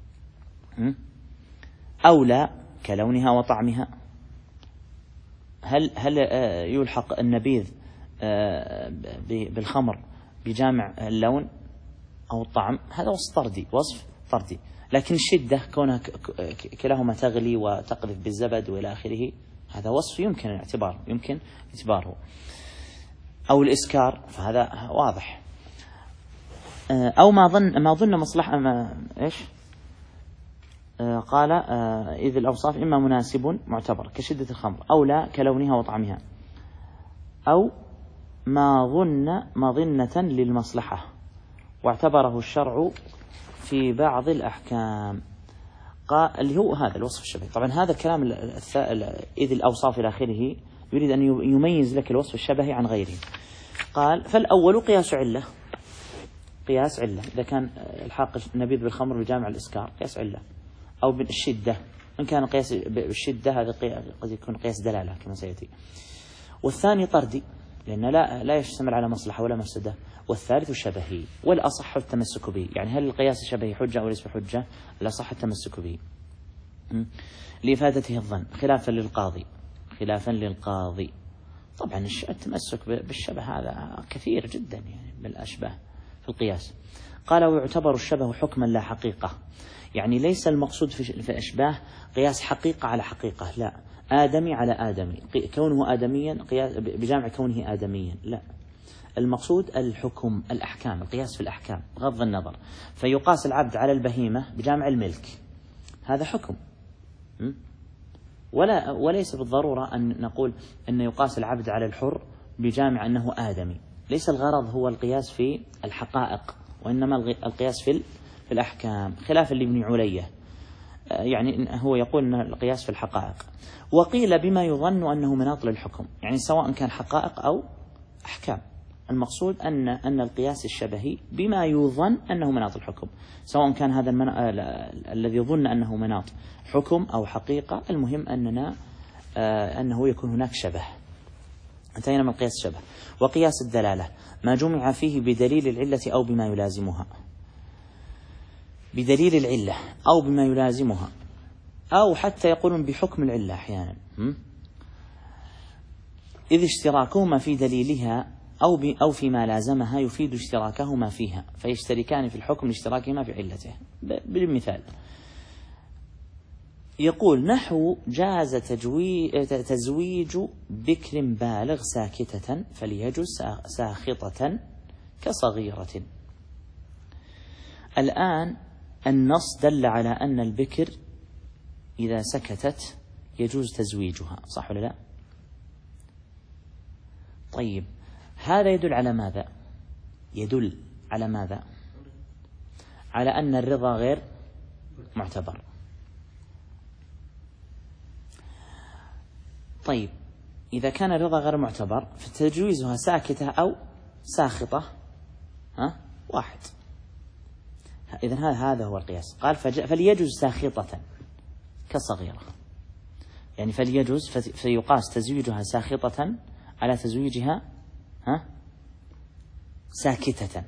أو لا كلونها وطعمها. هل هل يلحق النبيذ بالخمر بجامع اللون أو الطعم؟ هذا وصف طردي، وصف طردي. لكن الشدة كونها كلاهما تغلي وتقذف بالزبد وإلى آخره، هذا وصف يمكن الاعتبار، يمكن اعتباره. أو الإسكار فهذا واضح. أو ما ظن ما ظن مصلحة ما إيش قال إذ الأوصاف إما مناسب معتبر كشدة الخمر، أو لا كلونها وطعمها، أو ما ظن مظنة للمصلحة واعتبره الشرع في بعض الأحكام. قال اللي هو هذا الوصف الشبهي. طبعا هذا الكلام إذ الأوصاف إلى آخره يريد أن يميز لك الوصف الشبهي عن غيره. قال فالأول قياس علة، قياس علة إذا كان الحاق النبيذ بالخمر بجامع الإسكار قياس علة، أو بالشدة إن كان قياس بالشدة هذا قد يكون قياس دلالة كما سيأتي. والثاني طردي لأن لا لا يشتمل على مصلحة ولا مفسدة. والثالث شبهي، والأصح التمسك به. يعني هل القياس الشبهي حجة أو ليس بحجة؟ الأصح التمسك به لإفادته الظن، خلافا للقاضي، خلافا للقاضي. طبعا التمسك بالشبه هذا كثير جدا يعني بالأشباه في القياس. قال ويعتبر الشبه حكما لا حقيقة، يعني ليس المقصود في الأشباه قياس حقيقة على حقيقة، لا، آدمي على آدمي، كونه آدميا بجامع كونه آدميا، لا، المقصود الحكم، الأحكام، القياس في الأحكام بغض النظر. فيقاس العبد على البهيمة بجامع الملك، هذا حكم، ولا وليس بالضرورة أن نقول أن يقاس العبد على الحر بجامع أنه آدمي. ليس الغرض هو القياس في الحقائق، وإنما القياس في في الأحكام، خلافا لابن علية، يعني هو يقول أن القياس في الحقائق. وقيل بما يظن أنه مناط للحكم، يعني سواء كان حقائق أو أحكام. المقصود أن أن القياس الشبهي بما يظن أنه مناط الحكم، سواء كان هذا المنا... الذي يظن أنه مناط حكم أو حقيقة، المهم أننا آه أنه يكون هناك شبه. انتهينا من قياس الشبه. وقياس الدلالة ما جمع فيه بدليل العلة أو بما يلازمها، بدليل العلة أو بما يلازمها، أو حتى يقولون بحكم العلة أحيانا، إذ اشتراكهما في دليلها أو أو فيما لازمها يفيد اشتراكهما فيها، فيشتركان في الحكم لاشتراكهما في علته. بالمثال يقول نحو جاز تزويج بكر بالغ ساكتة فليجز ساخطة كصغيرة. الآن النص دل على أن البكر إذا سكتت يجوز تزويجها، صح ولا لا؟ طيب هذا يدل على ماذا؟ يدل على ماذا؟ على أن الرضا غير معتبر. طيب إذا كان الرضا غير معتبر فتجويزها ساكتة أو ساخطة ها واحد. إذن هذا هو القياس. قال فليجوز ساخطة كصغيرة، يعني فليجوز فيقاس تزويجها ساخطة على تزويجها ها ساكتة.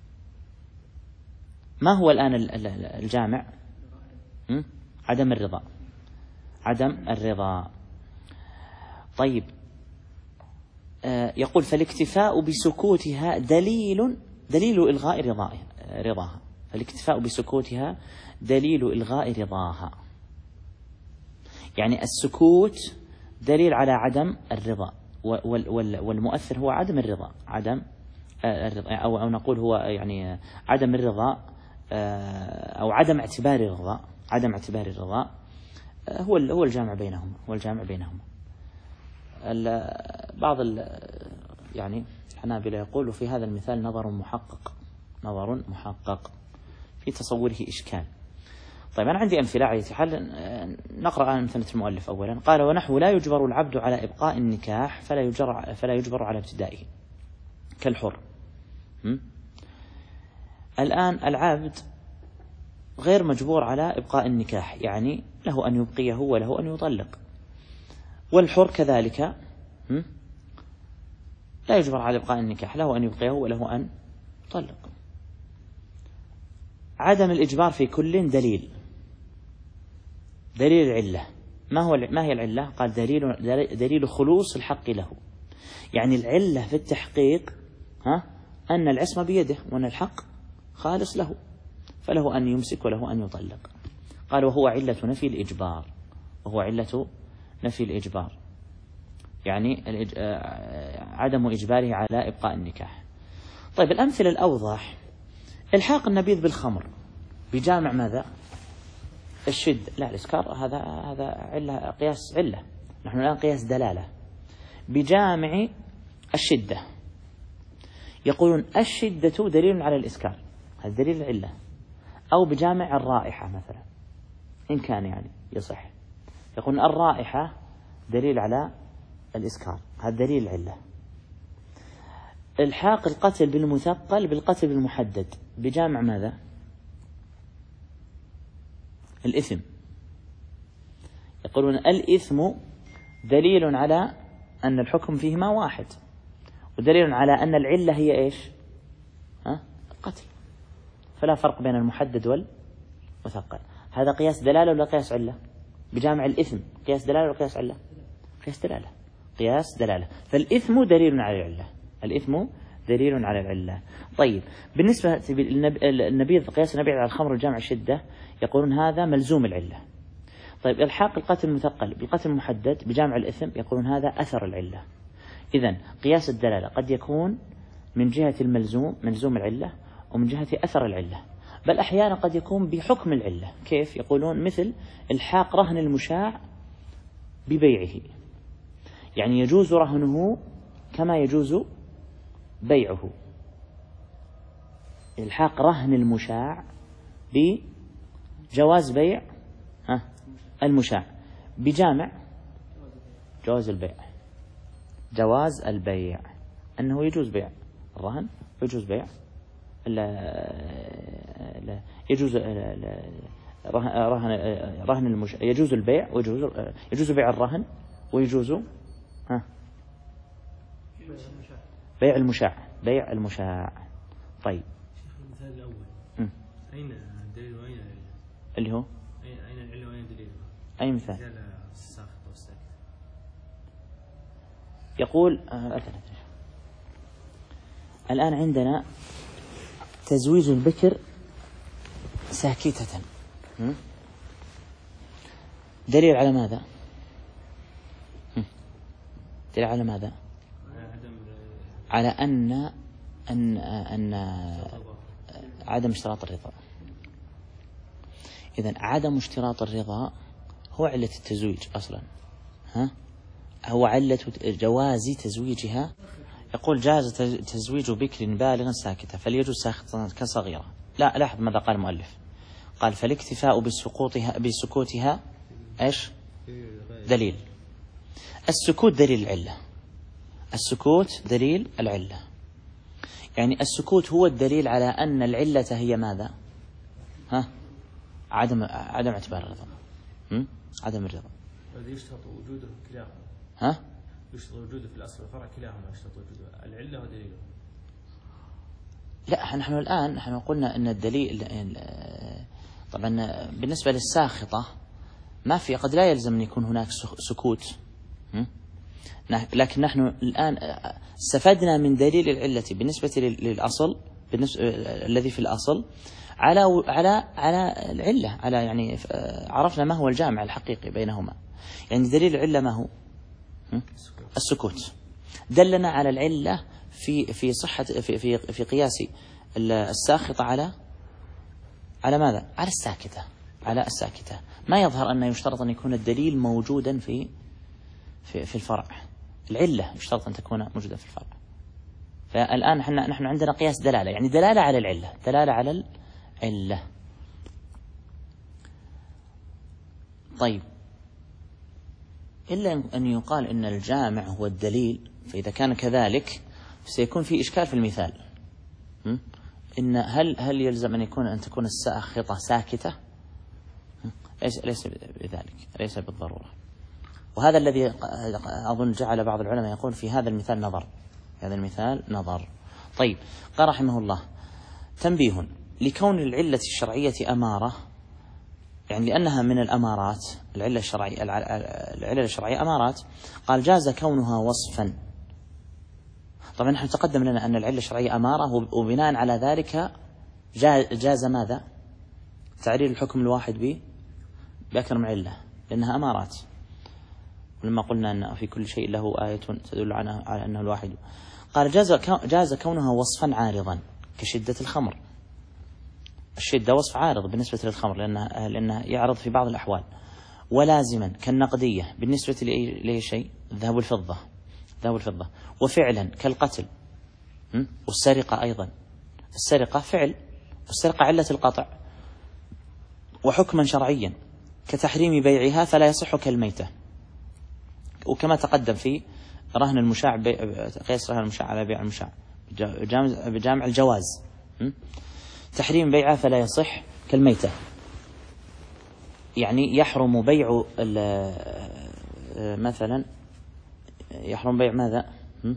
ما هو الآن الجامع؟ عدم الرضا، عدم الرضا. طيب آه يقول فالاكتفاء بسكوتها دليل دليل إلغاء رضاها رضاها فالاكتفاء بسكوتها دليل إلغاء رضاها، يعني السكوت دليل على عدم الرضا، والمؤثر هو عدم الرضا، عدم الرضا أو أو نقول هو يعني عدم الرضا أو عدم اعتبار الرضا، عدم اعتبار الرضا هو هو الجامع بينهما هو الجامع بينهما بعض يعني الحنابلة يقول في هذا المثال نظر محقق نظر محقق في تصوره إشكال. طيب أنا عندي أمثلة على حال. نقرأ أمثلة المؤلف أولا. قال ونحو لا يجبر العبد على إبقاء النكاح فلا يجبر, فلا يجبر على ابتدائه كالحر. م? الآن العبد غير مجبور على إبقاء النكاح، يعني له أن يبقيه وله أن يطلق، والحر كذلك م? لا يجبر على إبقاء النكاح، له أن يبقيه وله أن يطلق. عدم الإجبار في كل دليل دليل العلة. ما هو ما هي العلة؟ قال دليل دليل خلوص الحق له، يعني العلة في التحقيق ها أن العصمة بيده وأن الحق خالص له، فله أن يمسك وله أن يطلق. قال وهو علة نفي الإجبار وهو علة نفي الإجبار يعني عدم إجباره على إبقاء النكاح. طيب الأمثلة الأوضح الحاق النبيذ بالخمر بجامع ماذا؟ الشد. لا الإسكار هذا هذا علة قياس علة، نحن الآن قياس دلالة. بجامع الشدة يقولون الشدة دليل على الإسكار، هذا دليل العلة. أو بجامع الرائحة مثلا إن كان يعني يصح، يقولون الرائحة دليل على الإسكار، هذا دليل العلة. الحاق القتل بالمثقل بالقتل بالمحدد بجامع ماذا؟ الإثم. يقولون الإثم دليل على أن الحكم فيهما واحد، ودليل على أن العلة هي إيش؟ ها؟ القتل، فلا فرق بين المحدد والمثقل. هذا قياس دلالة ولا قياس علة؟ بجامع الإثم قياس دلالة ولا قياس علة؟ قياس دلالة قياس دلالة. فالإثم دليل على العلة، الإثم دليل على العلة. طيب بالنسبة للنبيذ قياس النبيذ على الخمر الجامع الشدة يقولون هذا ملزوم العلة. طيب الحاق القتل المثقل بالقتل المحدد بجامع الإثم يقولون هذا أثر العلة. إذن قياس الدلالة قد يكون من جهة الملزوم ملزوم العلة ومن جهة أثر العلة، بل أحيانا قد يكون بحكم العلة. كيف؟ يقولون مثل الحاق رهن المشاع ببيعه، يعني يجوز رهنه كما يجوز بيعه. الحاق رهن المشاع بجواز بيع ها المشاع بجامع جواز البيع، جواز البيع أنه يجوز بيع الرهن ويجوز بيع لا لا يجوز لا رهن رهن المشاع، يجوز البيع ويجوز يجوز بيع الرهن ويجوز ها بيع المشاع بيع المشاع. طيب المثال الأول م. أين الدليل وأين العلة؟ اللي هو أين العلة وأين الدليل؟ أي مثال؟ مثال الساخط والساكت. يقول آه الآن عندنا تزويج البكر ساكتة، دليل على ماذا؟ دليل على ماذا؟ على أن أن أن عدم اشتراط الرضا. إذن عدم اشتراط الرضا هو علة التزويج أصلا، ها؟ هو علة جواز تزويجها. يقول جاز تزويج بكر بالغا ساكتة فليجوز ساكتة كصغيرة. لا لاحظ ماذا قال المؤلف، قال فالاكتفاء بسقوطها بسكوتها ايش؟ دليل. السكوت دليل العلة، السكوت دليل العلة، يعني السكوت هو الدليل على أن العلة هي ماذا؟ ها؟ عدم عدم اعتبار الرضا، عدم الرضا. الذي يشترط وجوده كلاهما. ها؟ يشترط وجوده في الأصل والفرع كلاهما يشترط وجوده العلة ودليله. لا نحن الآن نحن قلنا أن الدليل طبعا بالنسبة للساخطة ما في، قد لا يلزم أن يكون هناك سكوت، لكن نحن الآن استفدنا من دليل العلة بالنسبة للأصل بالنسبة الذي في الأصل على على على العلة، على يعني عرفنا ما هو الجامع الحقيقي بينهما. يعني دليل العلة ما هو؟ السكوت. دلنا على العلة في في صحة في في في قياس الساخطة على على ماذا؟ على الساكتة، على الساكتة. ما يظهر أن يشترط أن يكون الدليل موجودا في في, في الفرع. العلة يشترط أن تكون موجودة في الفرع. فالآن نحن نحن عندنا قياس دلالة، يعني دلالة على العلة، دلالة على العلة. طيب، إلا أن يقال إن الجامع هو الدليل، فإذا كان كذلك سيكون في إشكال في المثال. إن هل هل يلزم أن يكون أن تكون الساخطة ساكتة؟ ليس ليس بذلك، ليس بالضرورة. وهذا الذي أظن جعل بعض العلماء يقول في هذا المثال نظر، هذا المثال نظر. طيب، قال رحمه الله: تنبيه: لكون العلة الشرعية أمارة، يعني لأنها من الأمارات، العلة الشرعية العلة الشرعية أمارات، قال جاز كونها وصفا. طبعا نحن تقدم لنا أن العلة الشرعية أمارة، وبناء على ذلك جاز ماذا؟ تعرير الحكم الواحد بأكثر من علة، لأنها أمارات. ولما قلنا أن في كل شيء له آية تدل على أنه الواحد، قال جاز جاز كونها وصفا عارضا كشدة الخمر. الشدة وصف عارض بالنسبة للخمر، لأنها لأنها يعرض في بعض الأحوال. ولازما كالنقدية بالنسبة لأي شيء، الذهب والفضة، الذهب والفضة. وفعلا كالقتل، والسرقة أيضا، السرقة فعل، والسرقة علة القطع. وحكما شرعيا كتحريم بيعها فلا يصح كالميتة. وكما تقدم في رهن المشاع، قياس رهن المشاع على بيع المشاع بجامع الجواز. تحريم بيعها فلا يصح كالميتة، يعني يحرم بيع مثلا، يحرم بيع ماذا؟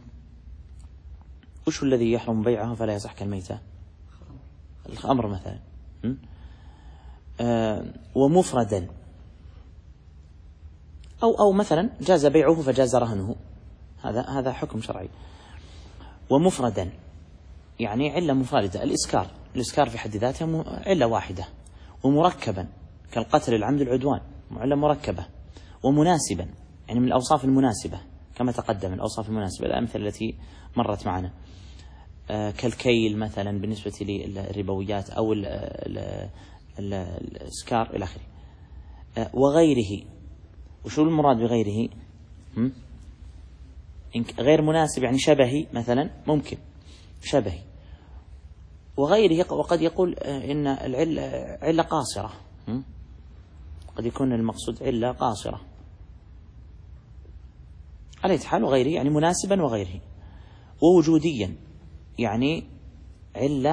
وش الذي يحرم بيعها فلا يصح كالميتة؟ الخمر مثلا. آه ومفردا، أو أو مثلا جاز بيعه فجاز رهنه، هذا هذا حكم شرعي. ومفردا يعني علة مفردة، الإسكار، الإسكار في حد ذاته علة واحدة. ومركبا كالقتل العمد العدوان، علة مركبة. ومناسبا يعني من الأوصاف المناسبة، كما تقدم الأوصاف المناسبة، الأمثلة التي مرت معنا، آه كالكيل مثلا بالنسبة للربويات، أو ال ال الإسكار إلى آخره. آه وغيره. وشو المراد بغيره؟ غير مناسب يعني شبهي مثلا، ممكن شبهي. وغيره، وقد يقول إن العلة علة قاصرة، قد يكون المقصود علة قاصرة. على أي حال، وغيره يعني مناسبا وغيره. ووجوديا يعني علة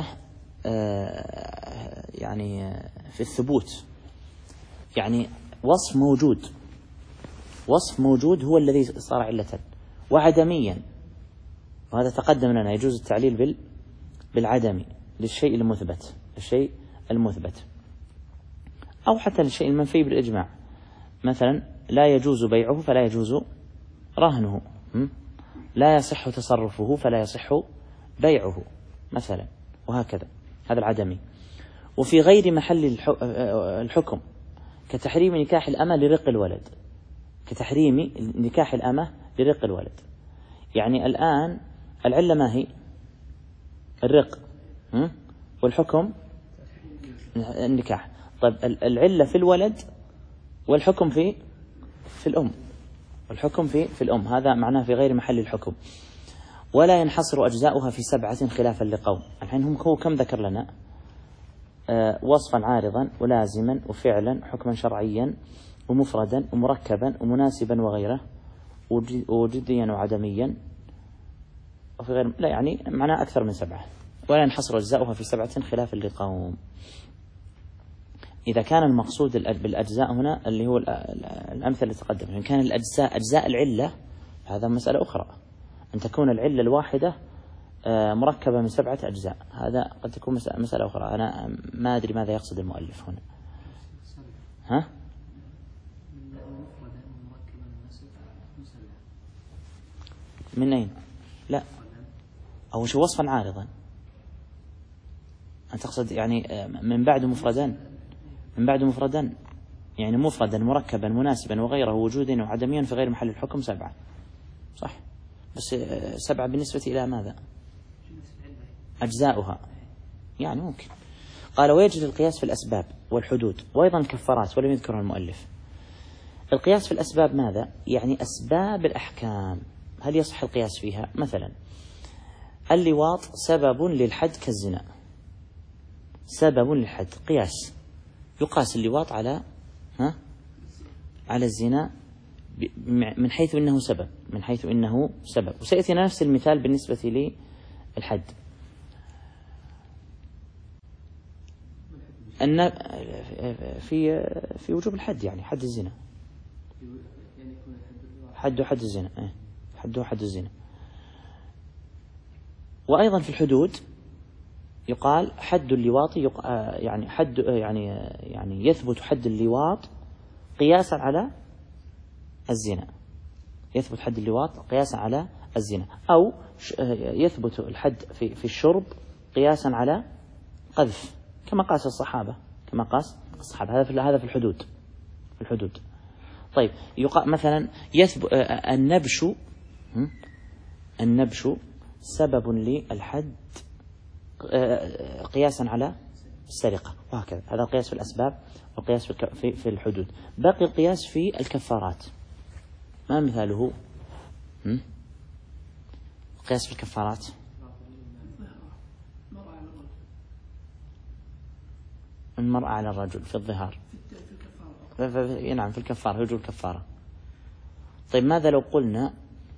يعني في الثبوت، يعني وصف موجود، وصف موجود هو الذي صار علة. وعدميا، وهذا تقدم لنا يجوز التعليل بال بالعدم للشيء المثبت، الشيء المثبت. أو حتى للشيء المنفي بالإجماع، مثلا لا يجوز بيعه فلا يجوز رهنه، لا يصح تصرفه فلا يصح بيعه مثلا، وهكذا، هذا العدمي. وفي غير محل الحكم كتحريم نكاح الأمة لرق الولد، كتحريم نكاح الأمة لرق الولد. يعني الآن العلة ما هي؟ الرق، والحكم النكاح. طيب العلة في الولد، والحكم في في الأم، والحكم في في الأم، هذا معناه في غير محل الحكم. ولا ينحصر أجزاؤها في سبعة خلافا لقوم. الحين هم هو كم ذكر لنا؟ آه وصفا عارضا، ولازما، وفعلا، حكما شرعيا، ومفردا، ومركبا، ومناسبا وغيره، وجديا وعدميا، وفي غير، لا يعني معناه أكثر من سبعة. ولا ينحصر أجزاؤها في سبعة خلافا لقوم. إذا كان المقصود بالأجزاء هنا اللي هو الأمثلة اللي تقدم، إن كان الأجزاء أجزاء العلة، هذا مسألة أخرى، أن تكون العلة الواحدة مركبة من سبعة أجزاء، هذا قد تكون مسألة أخرى. أنا ما أدري ماذا يقصد المؤلف هنا. ها؟ من أين؟ لا، أو شو وصفا عارضا؟ أن تقصد يعني من بعد مفردان، من بعد مفردان يعني مفردا مركبا مناسبا وغيره وجودا وعدميا في غير محل الحكم سبعة، صح؟ بس سبعة بالنسبة إلى ماذا؟ أجزاؤها يعني ممكن. قال ويجوز القياس في الأسباب والحدود وأيضا الكفارات ولم يذكرها المؤلف. القياس في الأسباب ماذا؟ يعني أسباب الأحكام، هل يصح القياس فيها؟ مثلا اللواط سبب للحد كالزنا، سبب للحد، قياس، يقاس اللواط على ها على الزنا من حيث إنه سبب، من حيث إنه سبب. وسيأتي نفس المثال بالنسبة للحد. أن في في وجوب الحد، يعني حد الزنا، حد حد الزنا، حد حد الزنا. وأيضا في الحدود يقال حد اللواط، يعني حد يعني يعني يثبت حد اللواط قياسا على الزنا، يثبت حد اللواط قياسا على الزنا، أو يثبت الحد في في الشرب قياسا على قذف، كما قاس الصحابة، كما قاس الصحابة. هذا في هذا في الحدود، في الحدود. طيب يقال مثلا يثبت النبش، النبش سبب للحد قياسا على السرقة، وهكذا. هذا القياس في الأسباب والقياس في في الحدود. باقي القياس في الكفارات، ما مثاله؟ القياس في الكفارات المرأة على الرجل في الظهار، نعم في الكفارة، وجوب الكفارة. طيب ماذا لو قلنا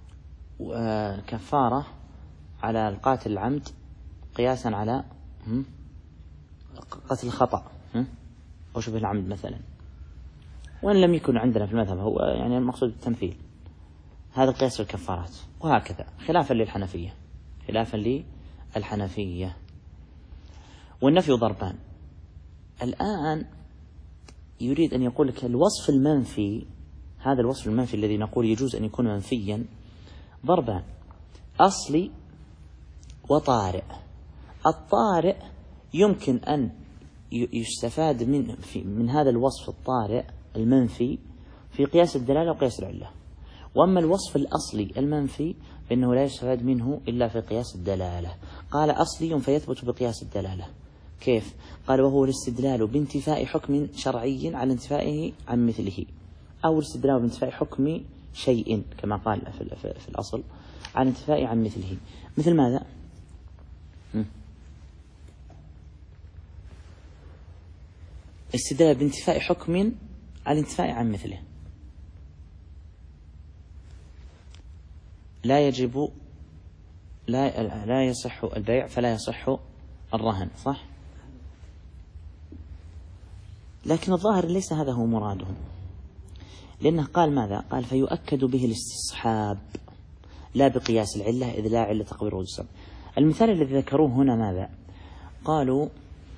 كفارة على القاتل العمد قياسا على قتل الخطأ أو شبه العمد مثلا، وإن لم يكن عندنا في المذهب، هو يعني المقصود التمثيل. هذا القياس في الكفارات، وهكذا خلافا للحنفية، خلافا للحنفية. والنفي ضربان. الآن يريد أن يقول لك الوصف المنفي، هذا الوصف المنفي الذي نقول يجوز أن يكون منفيا ضربان، أصلي وطارئ. الطارئ يمكن أن يستفاد من من هذا الوصف الطارئ المنفي في قياس الدلالة وقياس العلة، وأما الوصف الأصلي المنفي فإنه لا يستفاد منه إلا في قياس الدلالة. قال أصلي فيثبت بقياس الدلالة. كيف؟ قال وهو الاستدلال بانتفاء حكم شرعي على انتفائه عن مثله، أو الاستدلال بانتفاء حكم شيء كما قال في الأصل عن انتفائه عن مثله. مثل ماذا؟ استدلال بانتفاء حكم على انتفاء عن مثله. لا يجب لا لا يصح البيع فلا يصح الرهن، صح؟ لكن الظاهر ليس هذا هو مرادهم، لأنه قال ماذا؟ قال فيؤكد به الاستصحاب لا بقياس العلة، إذ لا علة تقوي ورود السبب. المثال الذي ذكروه هنا ماذا؟ قالوا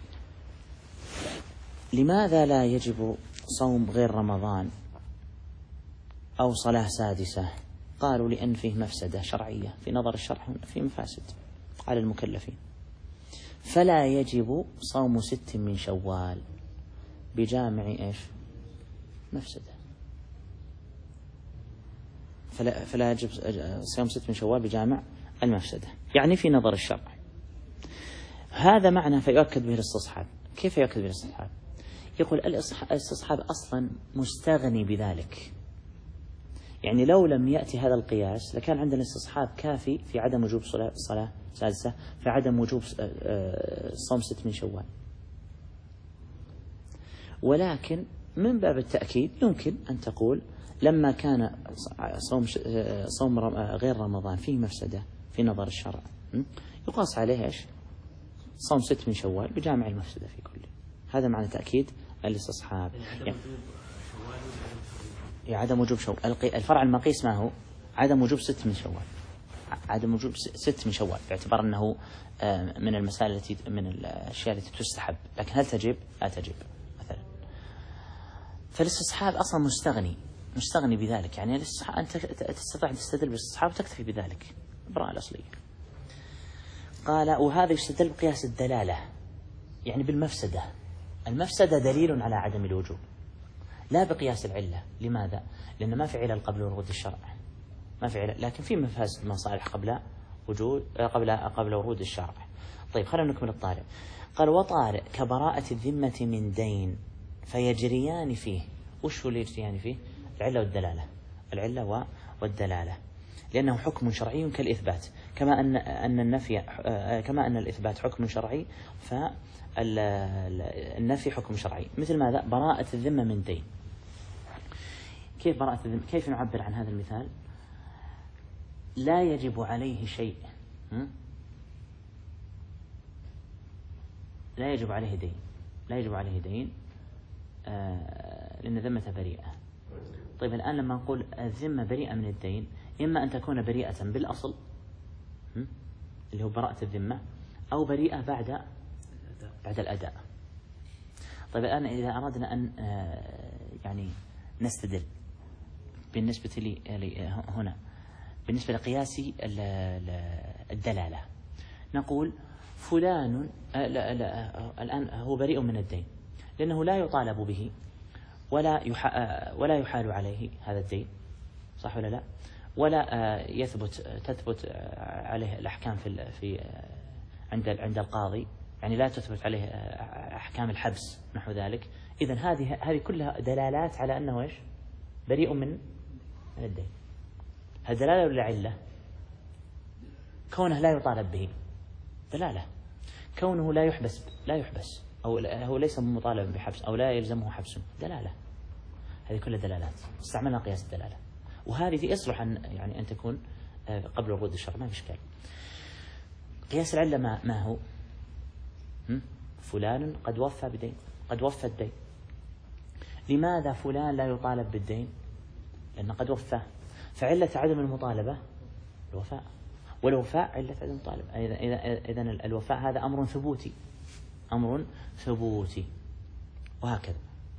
لماذا لا يجب صوم غير رمضان أو صلاة سادسة؟ قالوا لأن فيه مفسدة شرعية، في نظر الشرع في مفاسد على المكلفين، فلا يجب صوم ست من شوال بجامع إيش؟ مفسدة. فلا, فلا يجب صوم ست من شوال بجامع المفسدة، يعني في نظر الشرع. هذا معنى فيؤكد به الاستصحاب. كيف يؤكد به الاستصحاب؟ يقول الاستصحاب أصلا مستغني بذلك، يعني لو لم يأتي هذا القياس لكان عندنا استصحاب كافي في عدم وجوب صلاة صلاة سادسة، في عدم وجوب صوم ست من شوال. ولكن من باب التأكيد يمكن أن تقول لما كان صوم صوم غير رمضان فيه مفسدة في نظر الشرع، يقاس عليه إيش؟ صوم ست من شوال بجامع المفسدة في كله. هذا معنى تأكيد الاستصحاب. يعني عدم وجوب شوال، الفرع المقيس ما هو؟ عدم وجوب ست من شوال، عدم وجوب ست من شوال، باعتبار أنه من المسائل التي من الأشياء التي تستحب، لكن هل تجب؟ لا تجب مثلا. فالاستصحاب أصلا مستغني مستغني بذلك، يعني أنت تستطيع أن تستدل بالاستصحاب وتكتفي بذلك البراءة الأصلية. قال وهذا يستدل بقياس الدلالة، يعني بالمفسدة. المفسدة دليل على عدم الوجوب، لا بقياس العلة. لماذا؟ لأن ما في علل قبل ورود الشرع، ما في علل، لكن في مفاسد مصالح قبل وجود قبل قبل ورود الشرع. طيب خلينا نكمل الطارئ. قال وطارئ كبراءة الذمة من دين فيجريان فيه. وش هو اللي يجريان فيه؟ العلة والدلالة، العلة والدلالة، لأنه حكم شرعي كالإثبات، كما أن أن النفي كما أن الإثبات حكم شرعي فالنفي حكم شرعي. مثل ماذا؟ براءة الذمة من دين. كيف براءة الذمة؟ كيف نعبر عن هذا المثال؟ لا يجب عليه شيء، لا يجب عليه دين، لا يجب عليه دين آه لأن ذمة بريئة. طيب الآن لما نقول الذمة بريئة من الدين، إما أن تكون بريئة بالأصل اللي هو براءة الذمة، أو بريئة بعد بعد الأداء. طيب الآن إذا أردنا أن آه يعني نستدل بالنسبة لي هنا بالنسبة لقياس الدلالة، نقول فلان لا لا الآن هو بريء من الدين لأنه لا يطالب به ولا ولا يحال عليه هذا الدين، صح ولا لا؟ ولا يثبت تثبت عليه الأحكام في في عند عند القاضي، يعني لا تثبت عليه أحكام الحبس نحو ذلك. إذن هذه هذه كلها دلالات على أنه إيش؟ بريء من من الدين. هل دلالة ولا علة؟ كونه لا يطالب به دلالة، كونه لا يحبس لا يحبس أو هو ليس مطالبا بحبس أو لا يلزمه حبس دلالة. هذه كلها دلالات استعملنا قياس الدلالة، وهذه يصلح أن يعني أن تكون قبل ورود الشرع، ما في إشكال. قياس العلة ما ما هو؟ فلان قد وفى بدين، قد وفى الدين. لماذا فلان لا يطالب بالدين؟ لأنه قد وفاه، فعلة عدم المطالبة الوفاء، والوفاء علة عدم المطالبة. إذا الوفاء هذا أمر ثبوتي، أمر ثبوتي، وهكذا.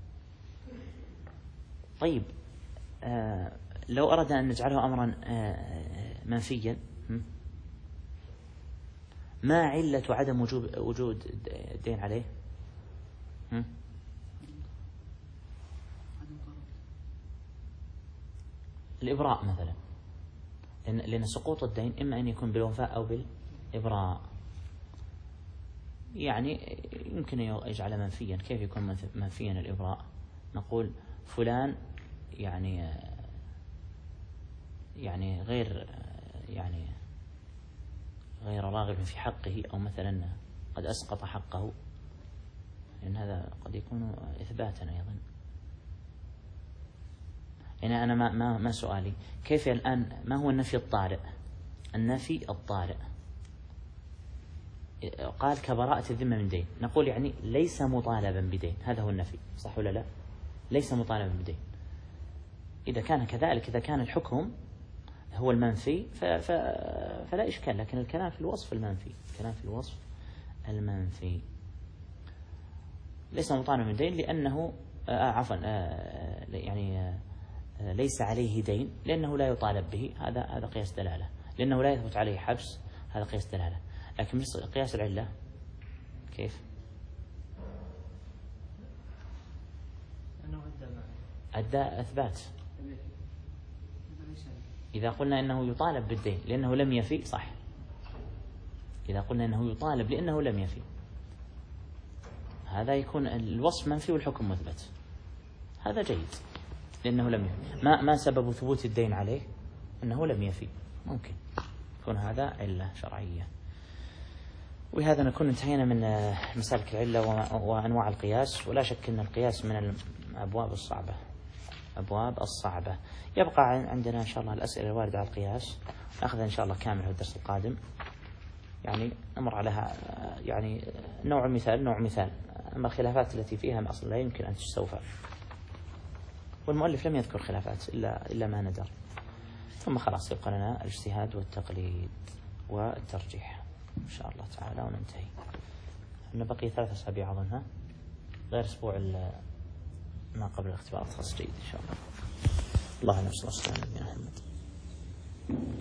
طيب آه لو أردنا أن نجعله أمرا آه منفيا، ما علة عدم وجود وجود الدين عليه؟ هم؟ الإبراء مثلا، لأن, لأن سقوط الدين إما أن يكون بالوفاء أو بالإبراء. يعني يمكن يجعل منفيا. كيف يكون منفيا الإبراء؟ نقول فلان يعني يعني غير يعني غير راغب في حقه، أو مثلا قد أسقط حقه، لأن هذا قد يكون إثباتا أيضا. يعني أنا ما ما ما سؤالي كيف الآن ما هو النفي الطارئ؟ النفي الطارئ قال كبراءة الذمة من دين، نقول يعني ليس مطالبا بدين، هذا هو النفي، صح ولا لا؟ ليس مطالبا بدين. إذا كان كذلك، إذا كان الحكم هو المنفي فلا إشكال، لكن الكلام في الوصف المنفي، الكلام في الوصف المنفي ليس مطالبا من دين لأنه آه عفوا آه يعني آه ليس عليه دين لأنه لا يطالب به، هذا هذا قياس دلالة. لأنه لا يثبت عليه حبس، هذا قياس دلالة. لكن قياس العلة كيف؟ أدى أثبات. إذا قلنا إنه يطالب بالدين لأنه لم يفي، صح. إذا قلنا إنه يطالب لأنه لم يفي، هذا يكون الوصف منفي والحكم مثبت، هذا جيد لأنه لم يفي. ما ما سبب ثبوت الدين عليه؟ أنه لم يفي، ممكن يكون هذا علة شرعية. وهذا نكون انتهينا من مسالك العلة وأنواع القياس. ولا شك أن القياس من الأبواب الصعبة، أبواب الصعبة. يبقى عندنا إن شاء الله الأسئلة الواردة على القياس، نأخذها إن شاء الله كامل في الدرس القادم، يعني نمر عليها يعني نوع مثال نوع مثال. أما الخلافات التي فيها أصلا لا يمكن أن تستوفى، والمؤلف لم يذكر خلافات إلا إلا ما ندر. ثم خلاص يبقى لنا الاجتهاد والتقليد والترجيح إن شاء الله تعالى، وننتهي. إن بقي ثلاثة أسابيع أظنها، غير أسبوع ما قبل الاختبارات، خاص جيد إن شاء الله. الله نفسه وصلى على نبينا محمد.